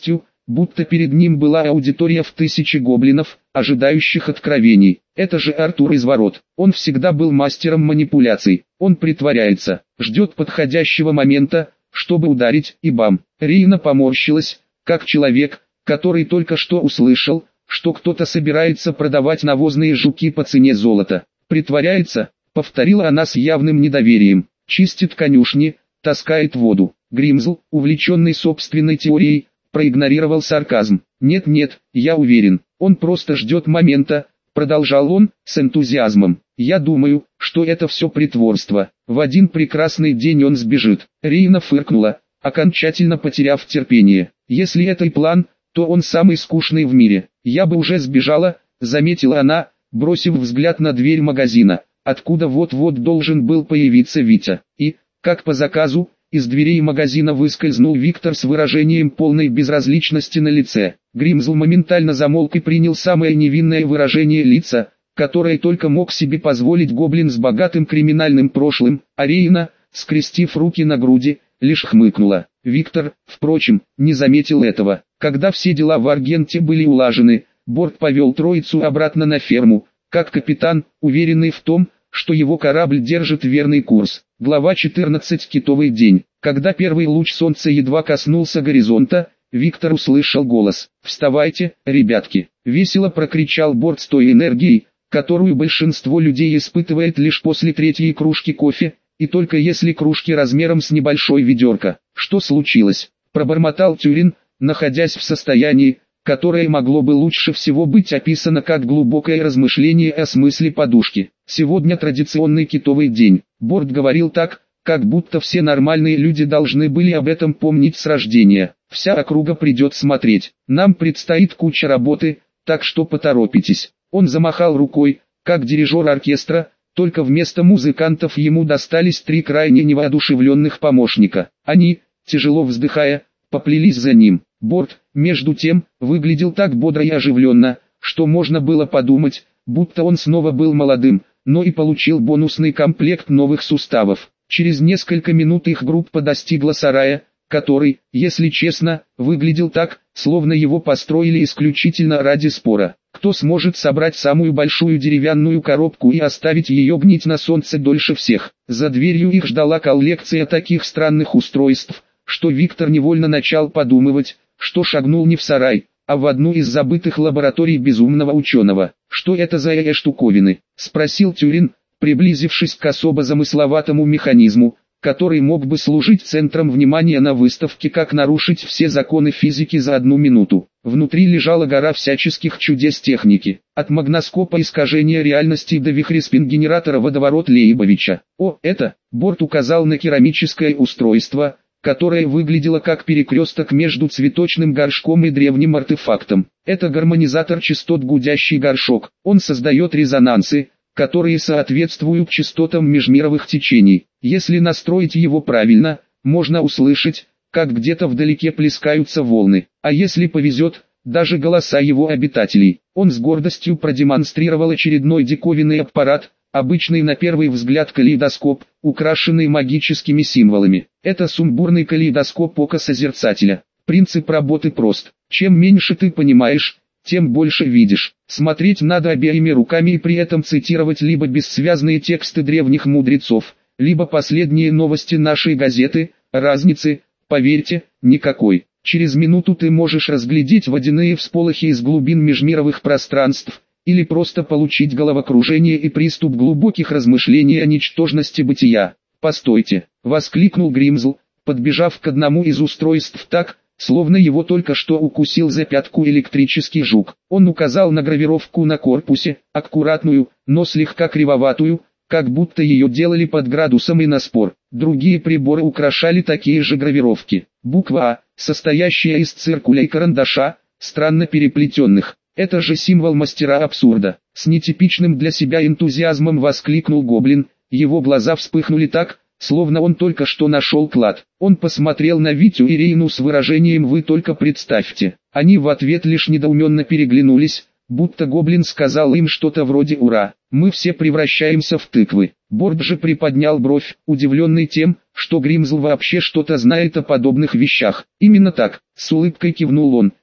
будто перед ним была аудитория в 1000 гоблинов, ожидающих откровений. Это же Артур из ворот. Он всегда был мастером манипуляций. Он притворяется, ждет подходящего момента, чтобы ударить, и бам. Рейна поморщилась, как человек, который только что услышал, что кто-то собирается продавать навозные жуки по цене золота. «Притворяется», — повторила она с явным недоверием. «Чистит конюшни, таскает воду». Гримзл, увлеченный собственной теорией, проигнорировал сарказм. «Нет-нет, я уверен, он просто ждет момента», — продолжал он, с энтузиазмом. «Я думаю, что это все притворство. В один прекрасный день он сбежит». Рейна фыркнула, окончательно потеряв терпение. «Если это и план, то он самый скучный в мире. Я бы уже сбежала», — заметила она, бросив взгляд на дверь магазина, откуда вот-вот должен был появиться Витя. И, как по заказу, из дверей магазина выскользнул Виктор с выражением полной безразличности на лице. Гримзл моментально замолк и принял самое невинное выражение лица, которое только мог себе позволить гоблин с богатым криминальным прошлым, а Рейна, скрестив руки на груди, лишь хмыкнула. Виктор, впрочем, не заметил этого. Когда все дела в Аргенте были улажены, Борт повел троицу обратно на ферму, как капитан, уверенный в том, что его корабль держит верный курс. Глава 14. Китовый день. Когда первый луч солнца едва коснулся горизонта, Виктор услышал голос. «Вставайте, ребятки!» Весело прокричал Борт с той энергией, которую большинство людей испытывает лишь после третьей кружки кофе, и только если кружки размером с небольшой ведерко. «Что случилось?» – пробормотал Тюрин, находясь в состоянии, которое могло бы лучше всего быть описано как глубокое размышление о смысле подушки. «Сегодня традиционный китовый день». Борт говорил так, как будто все нормальные люди должны были об этом помнить с рождения. «Вся округа придет смотреть. Нам предстоит куча работы, так что поторопитесь». Он замахал рукой, как дирижер оркестра, только вместо музыкантов ему достались 3 крайне невоодушевленных помощника. Они, тяжело вздыхая, поплелись за ним. Борт, между тем, выглядел так бодро и оживленно, что можно было подумать, будто он снова был молодым, но и получил бонусный комплект новых суставов. Через несколько минут их группа достигла сарая, который, если честно, выглядел так, словно его построили исключительно ради спора. Кто сможет собрать самую большую деревянную коробку и оставить ее гнить на солнце дольше всех? За дверью их ждала коллекция таких странных устройств, что Виктор невольно начал подумывать, что шагнул не в сарай, а в одну из забытых лабораторий безумного ученого. «Что это за штуковины?» – спросил Тюрин, приблизившись к особо замысловатому механизму, который мог бы служить центром внимания на выставке «Как нарушить все законы физики за 1 минуту». Внутри лежала гора всяческих чудес техники, от магноскопа искажения реальности до вихреспин-генератора водоворот Лейбовича. «О, это!» – Борт указал на керамическое устройство, которое выглядело как перекресток между цветочным горшком и древним артефактом. Это гармонизатор частот гудящий горшок. Он создает резонансы, которые соответствуют частотам межмировых течений. Если настроить его правильно, можно услышать, как где-то вдалеке плескаются волны. А если повезет, даже голоса его обитателей. Он с гордостью продемонстрировал очередной диковинный аппарат, обычный на первый взгляд калейдоскоп, украшенный магическими символами. Это сумбурный калейдоскоп ока созерцателя. Принцип работы прост. Чем меньше ты понимаешь, тем больше видишь. Смотреть надо обеими руками и при этом цитировать либо бессвязные тексты древних мудрецов, либо последние новости нашей газеты. Разницы, поверьте, никакой. Через минуту ты можешь разглядеть водяные всполохи из глубин межмировых пространств, или просто получить головокружение и приступ глубоких размышлений о ничтожности бытия. «Постойте!» — воскликнул Гримзл, подбежав к одному из устройств так, словно его только что укусил за пятку электрический жук. Он указал на гравировку на корпусе, аккуратную, но слегка кривоватую, как будто ее делали под градусом и на спор. Другие приборы украшали такие же гравировки. Буква «А», состоящая из циркуля и карандаша, странно переплетенных. «Это же символ мастера абсурда!» С нетипичным для себя энтузиазмом воскликнул гоблин, его глаза вспыхнули так, словно он только что нашел клад. Он посмотрел на Витю и Рейну с выражением «Вы только представьте». Они в ответ лишь недоуменно переглянулись, будто гоблин сказал им что-то вроде «Ура, мы все превращаемся в тыквы». Борт же приподнял бровь, удивленный тем, что Гримзл вообще что-то знает о подобных вещах. «Именно так», — с улыбкой кивнул он.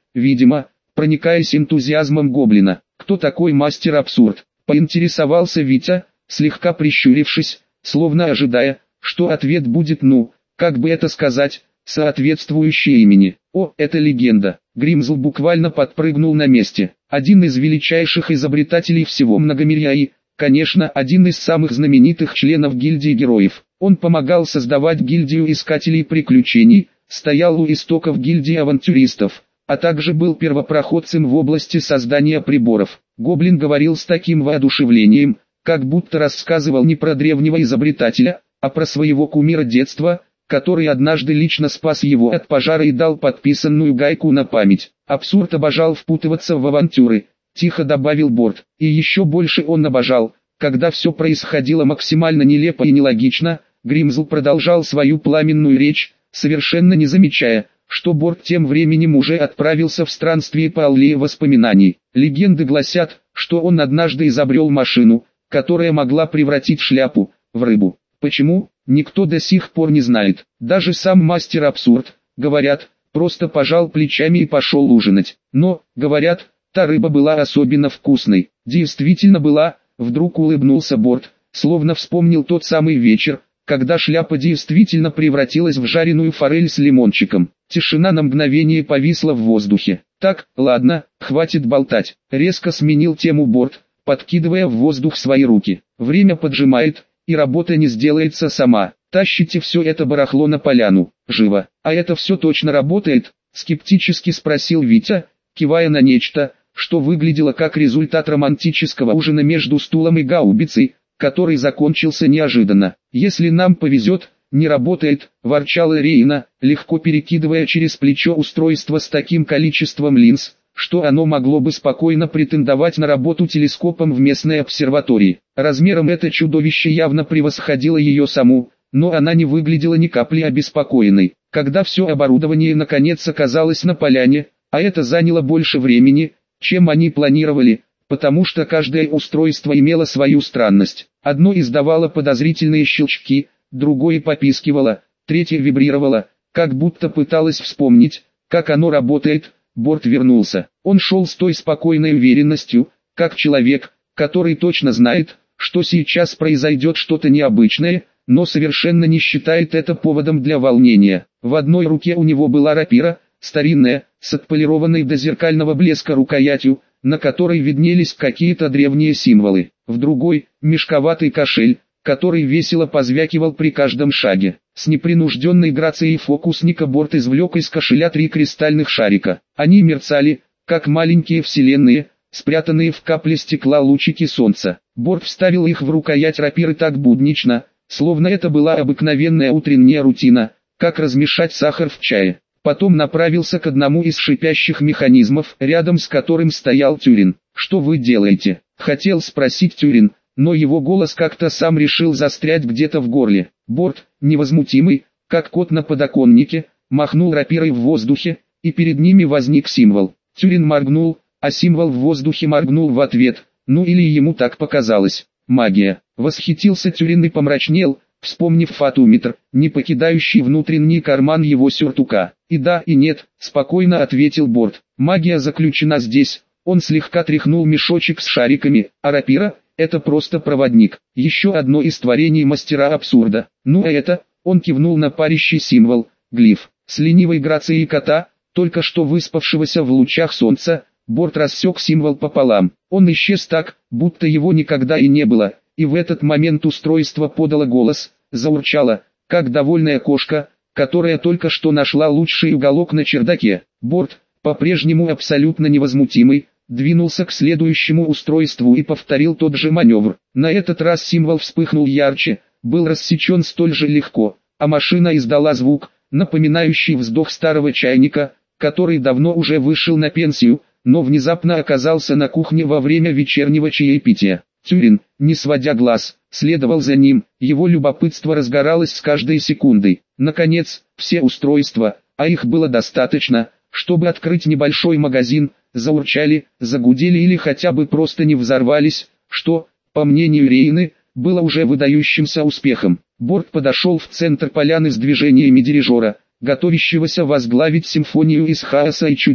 видимо, проникаясь энтузиазмом гоблина. «Кто такой мастер абсурд?» — поинтересовался Витя, слегка прищурившись, словно ожидая, что ответ будет как бы это сказать, соответствующее имени. «О, это легенда!» Гримзл буквально подпрыгнул на месте. Один из величайших изобретателей всего многомирья и, конечно, один из самых знаменитых членов гильдии героев. Он помогал создавать гильдию искателей приключений, стоял у истоков гильдии авантюристов, а также был первопроходцем в области создания приборов. Гоблин говорил с таким воодушевлением, как будто рассказывал не про древнего изобретателя, а про своего кумира детства, который однажды лично спас его от пожара и дал подписанную гайку на память. «Абсурд обожал впутываться в авантюры», — тихо добавил Борт. И еще больше он обожал, когда все происходило максимально нелепо и нелогично. Гримзл продолжал свою пламенную речь, совершенно не замечая, что Борт тем временем уже отправился в странствие по аллее воспоминаний. Легенды гласят, что он однажды изобрел машину, которая могла превратить шляпу в рыбу. Почему, никто до сих пор не знает. Даже сам мастер абсурд, говорят, просто пожал плечами и пошел ужинать. Но, говорят, та рыба была особенно вкусной. Действительно была, вдруг улыбнулся Борт, словно вспомнил тот самый вечер, когда шляпа действительно превратилась в жареную форель с лимончиком. Тишина на мгновение повисла в воздухе. «Так, ладно, хватит болтать», — резко сменил тему Борт, подкидывая в воздух свои руки. «Время поджимает, и работа не сделается сама. Тащите все это барахло на поляну, живо». «А это все точно работает?» — скептически спросил Витя, кивая на нечто, что выглядело как результат романтического ужина между стулом и гаубицей, который закончился неожиданно. «Если нам повезет, не работает», — ворчала Рейна, легко перекидывая через плечо устройство с таким количеством линз, что оно могло бы спокойно претендовать на работу телескопом в местной обсерватории. Размером это чудовище явно превосходило ее саму, но она не выглядела ни капли обеспокоенной. Когда все оборудование наконец оказалось на поляне, а это заняло больше времени, чем они планировали, потому что каждое устройство имело свою странность. Одно издавало подозрительные щелчки, другое попискивало, третье вибрировало, как будто пыталось вспомнить, как оно работает. Борт вернулся. Он шел с той спокойной уверенностью, как человек, который точно знает, что сейчас произойдет что-то необычное, но совершенно не считает это поводом для волнения. В одной руке у него была рапира, старинная, с отполированной до зеркального блеска рукоятью, на которой виднелись какие-то древние символы. В другой – мешковатый кошель, который весело позвякивал при каждом шаге. С непринужденной грацией фокусника Борт извлек из кошеля 3 кристальных шарика. Они мерцали, как маленькие вселенные, спрятанные в капле стекла лучики солнца. Борт вставил их в рукоять рапиры так буднично, словно это была обыкновенная утренняя рутина, как размешать сахар в чае. Потом направился к одному из шипящих механизмов, рядом с которым стоял Тюрин. «Что вы делаете?» — хотел спросить Тюрин, но его голос как-то сам решил застрять где-то в горле. Борт, невозмутимый, как кот на подоконнике, махнул рапирой в воздухе, и перед ними возник символ. Тюрин моргнул, а символ в воздухе моргнул в ответ, ну или ему так показалось. «Магия!» — восхитился Тюрин и помрачнел, вспомнив фатометр, не покидающий внутренний карман его сюртука. «И да, и нет», — спокойно ответил Борт. «Магия заключена здесь». Он слегка тряхнул мешочек с шариками, а рапира — это просто проводник. Еще одно из творений мастера абсурда. Ну а это, он кивнул на парящий символ, глиф. С ленивой грацией кота, только что выспавшегося в лучах солнца, Борт рассек символ пополам. Он исчез так, будто его никогда и не было, и в этот момент устройство подало голос, заурчало, как довольная кошка, которая только что нашла лучший уголок на чердаке. Борт, по-прежнему абсолютно невозмутимый, двинулся к следующему устройству и повторил тот же маневр. На этот раз символ вспыхнул ярче, был рассечен столь же легко, а машина издала звук, напоминающий вздох старого чайника, который давно уже вышел на пенсию, но внезапно оказался на кухне во время вечернего чаепития. Тюрин, не сводя глаз, следовал за ним, его любопытство разгоралось с каждой секундой. Наконец, все устройства, а их было достаточно, чтобы открыть небольшой магазин, заурчали, загудели или хотя бы просто не взорвались, что, по мнению Рейны, было уже выдающимся успехом. Борт подошел в центр поляны с движениями дирижера, готовящегося возглавить симфонию из хаоса и чудес.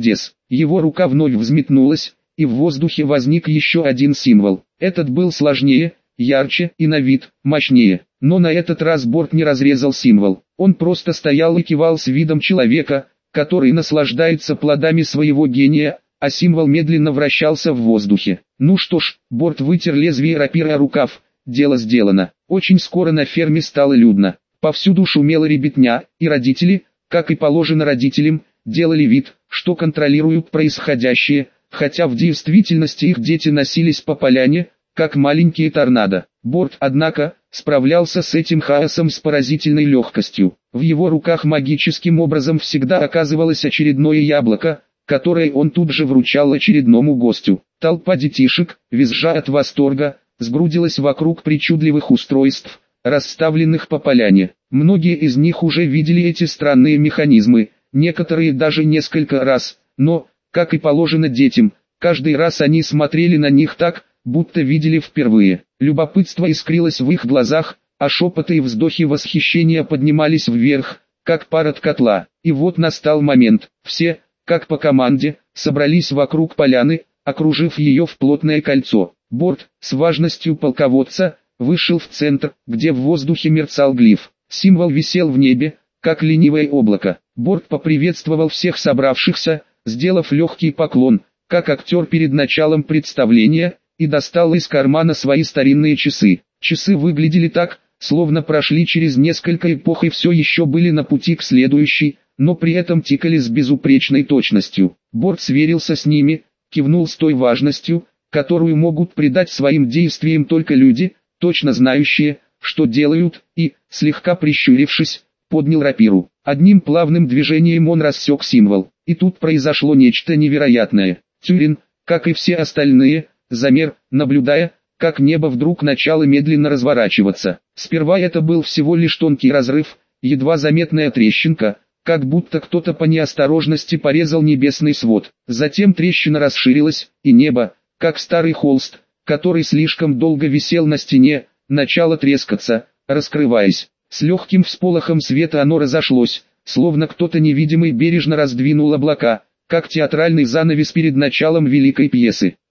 Его рука вновь взметнулась, и в воздухе возник еще один символ. Этот был сложнее, ярче и на вид мощнее. Но на этот раз Борт не разрезал символ. Он просто стоял и кивал с видом человека, который наслаждается плодами своего гения, а символ медленно вращался в воздухе. Ну что ж, Борт вытер лезвие рапиры о рукав, дело сделано. Очень скоро на ферме стало людно. Повсюду шумела ребятня, и родители, как и положено родителям, делали вид, что контролируют происходящее, хотя в действительности их дети носились по поляне, как маленькие торнадо. Борт, однако, справлялся с этим хаосом с поразительной легкостью. В его руках магическим образом всегда оказывалось очередное яблоко, которое он тут же вручал очередному гостю. Толпа детишек, визжа от восторга, сгрудилась вокруг причудливых устройств, расставленных по поляне. Многие из них уже видели эти странные механизмы, некоторые даже несколько раз, но, как и положено детям, каждый раз они смотрели на них так, будто видели впервые. Любопытство искрилось в их глазах, а шепоты и вздохи восхищения поднимались вверх, как пар от котла. И вот настал момент. Все, как по команде, собрались вокруг поляны, окружив ее в плотное кольцо. Борт, с важностью полководца, вышел в центр, где в воздухе мерцал глиф. Символ висел в небе, как ленивое облако. Борт поприветствовал всех собравшихся, сделав легкий поклон, как актер перед началом представления, и достал из кармана свои старинные часы. Часы выглядели так, словно прошли через несколько эпох и все еще были на пути к следующей, но при этом тикали с безупречной точностью. Борт сверился с ними, кивнул с той важностью, которую могут придать своим действиям только люди, точно знающие, что делают, и, слегка прищурившись, поднял рапиру. Одним плавным движением он рассек символ, и тут произошло нечто невероятное. Тюрин, как и все остальные, замер, наблюдая, как небо вдруг начало медленно разворачиваться. Сперва это был всего лишь тонкий разрыв, едва заметная трещинка, как будто кто-то по неосторожности порезал небесный свод. Затем трещина расширилась, и небо, как старый холст, который слишком долго висел на стене, начало трескаться, раскрываясь. С легким всполохом света оно разошлось, словно кто-то невидимый бережно раздвинул облака, как театральный занавес перед началом великой пьесы.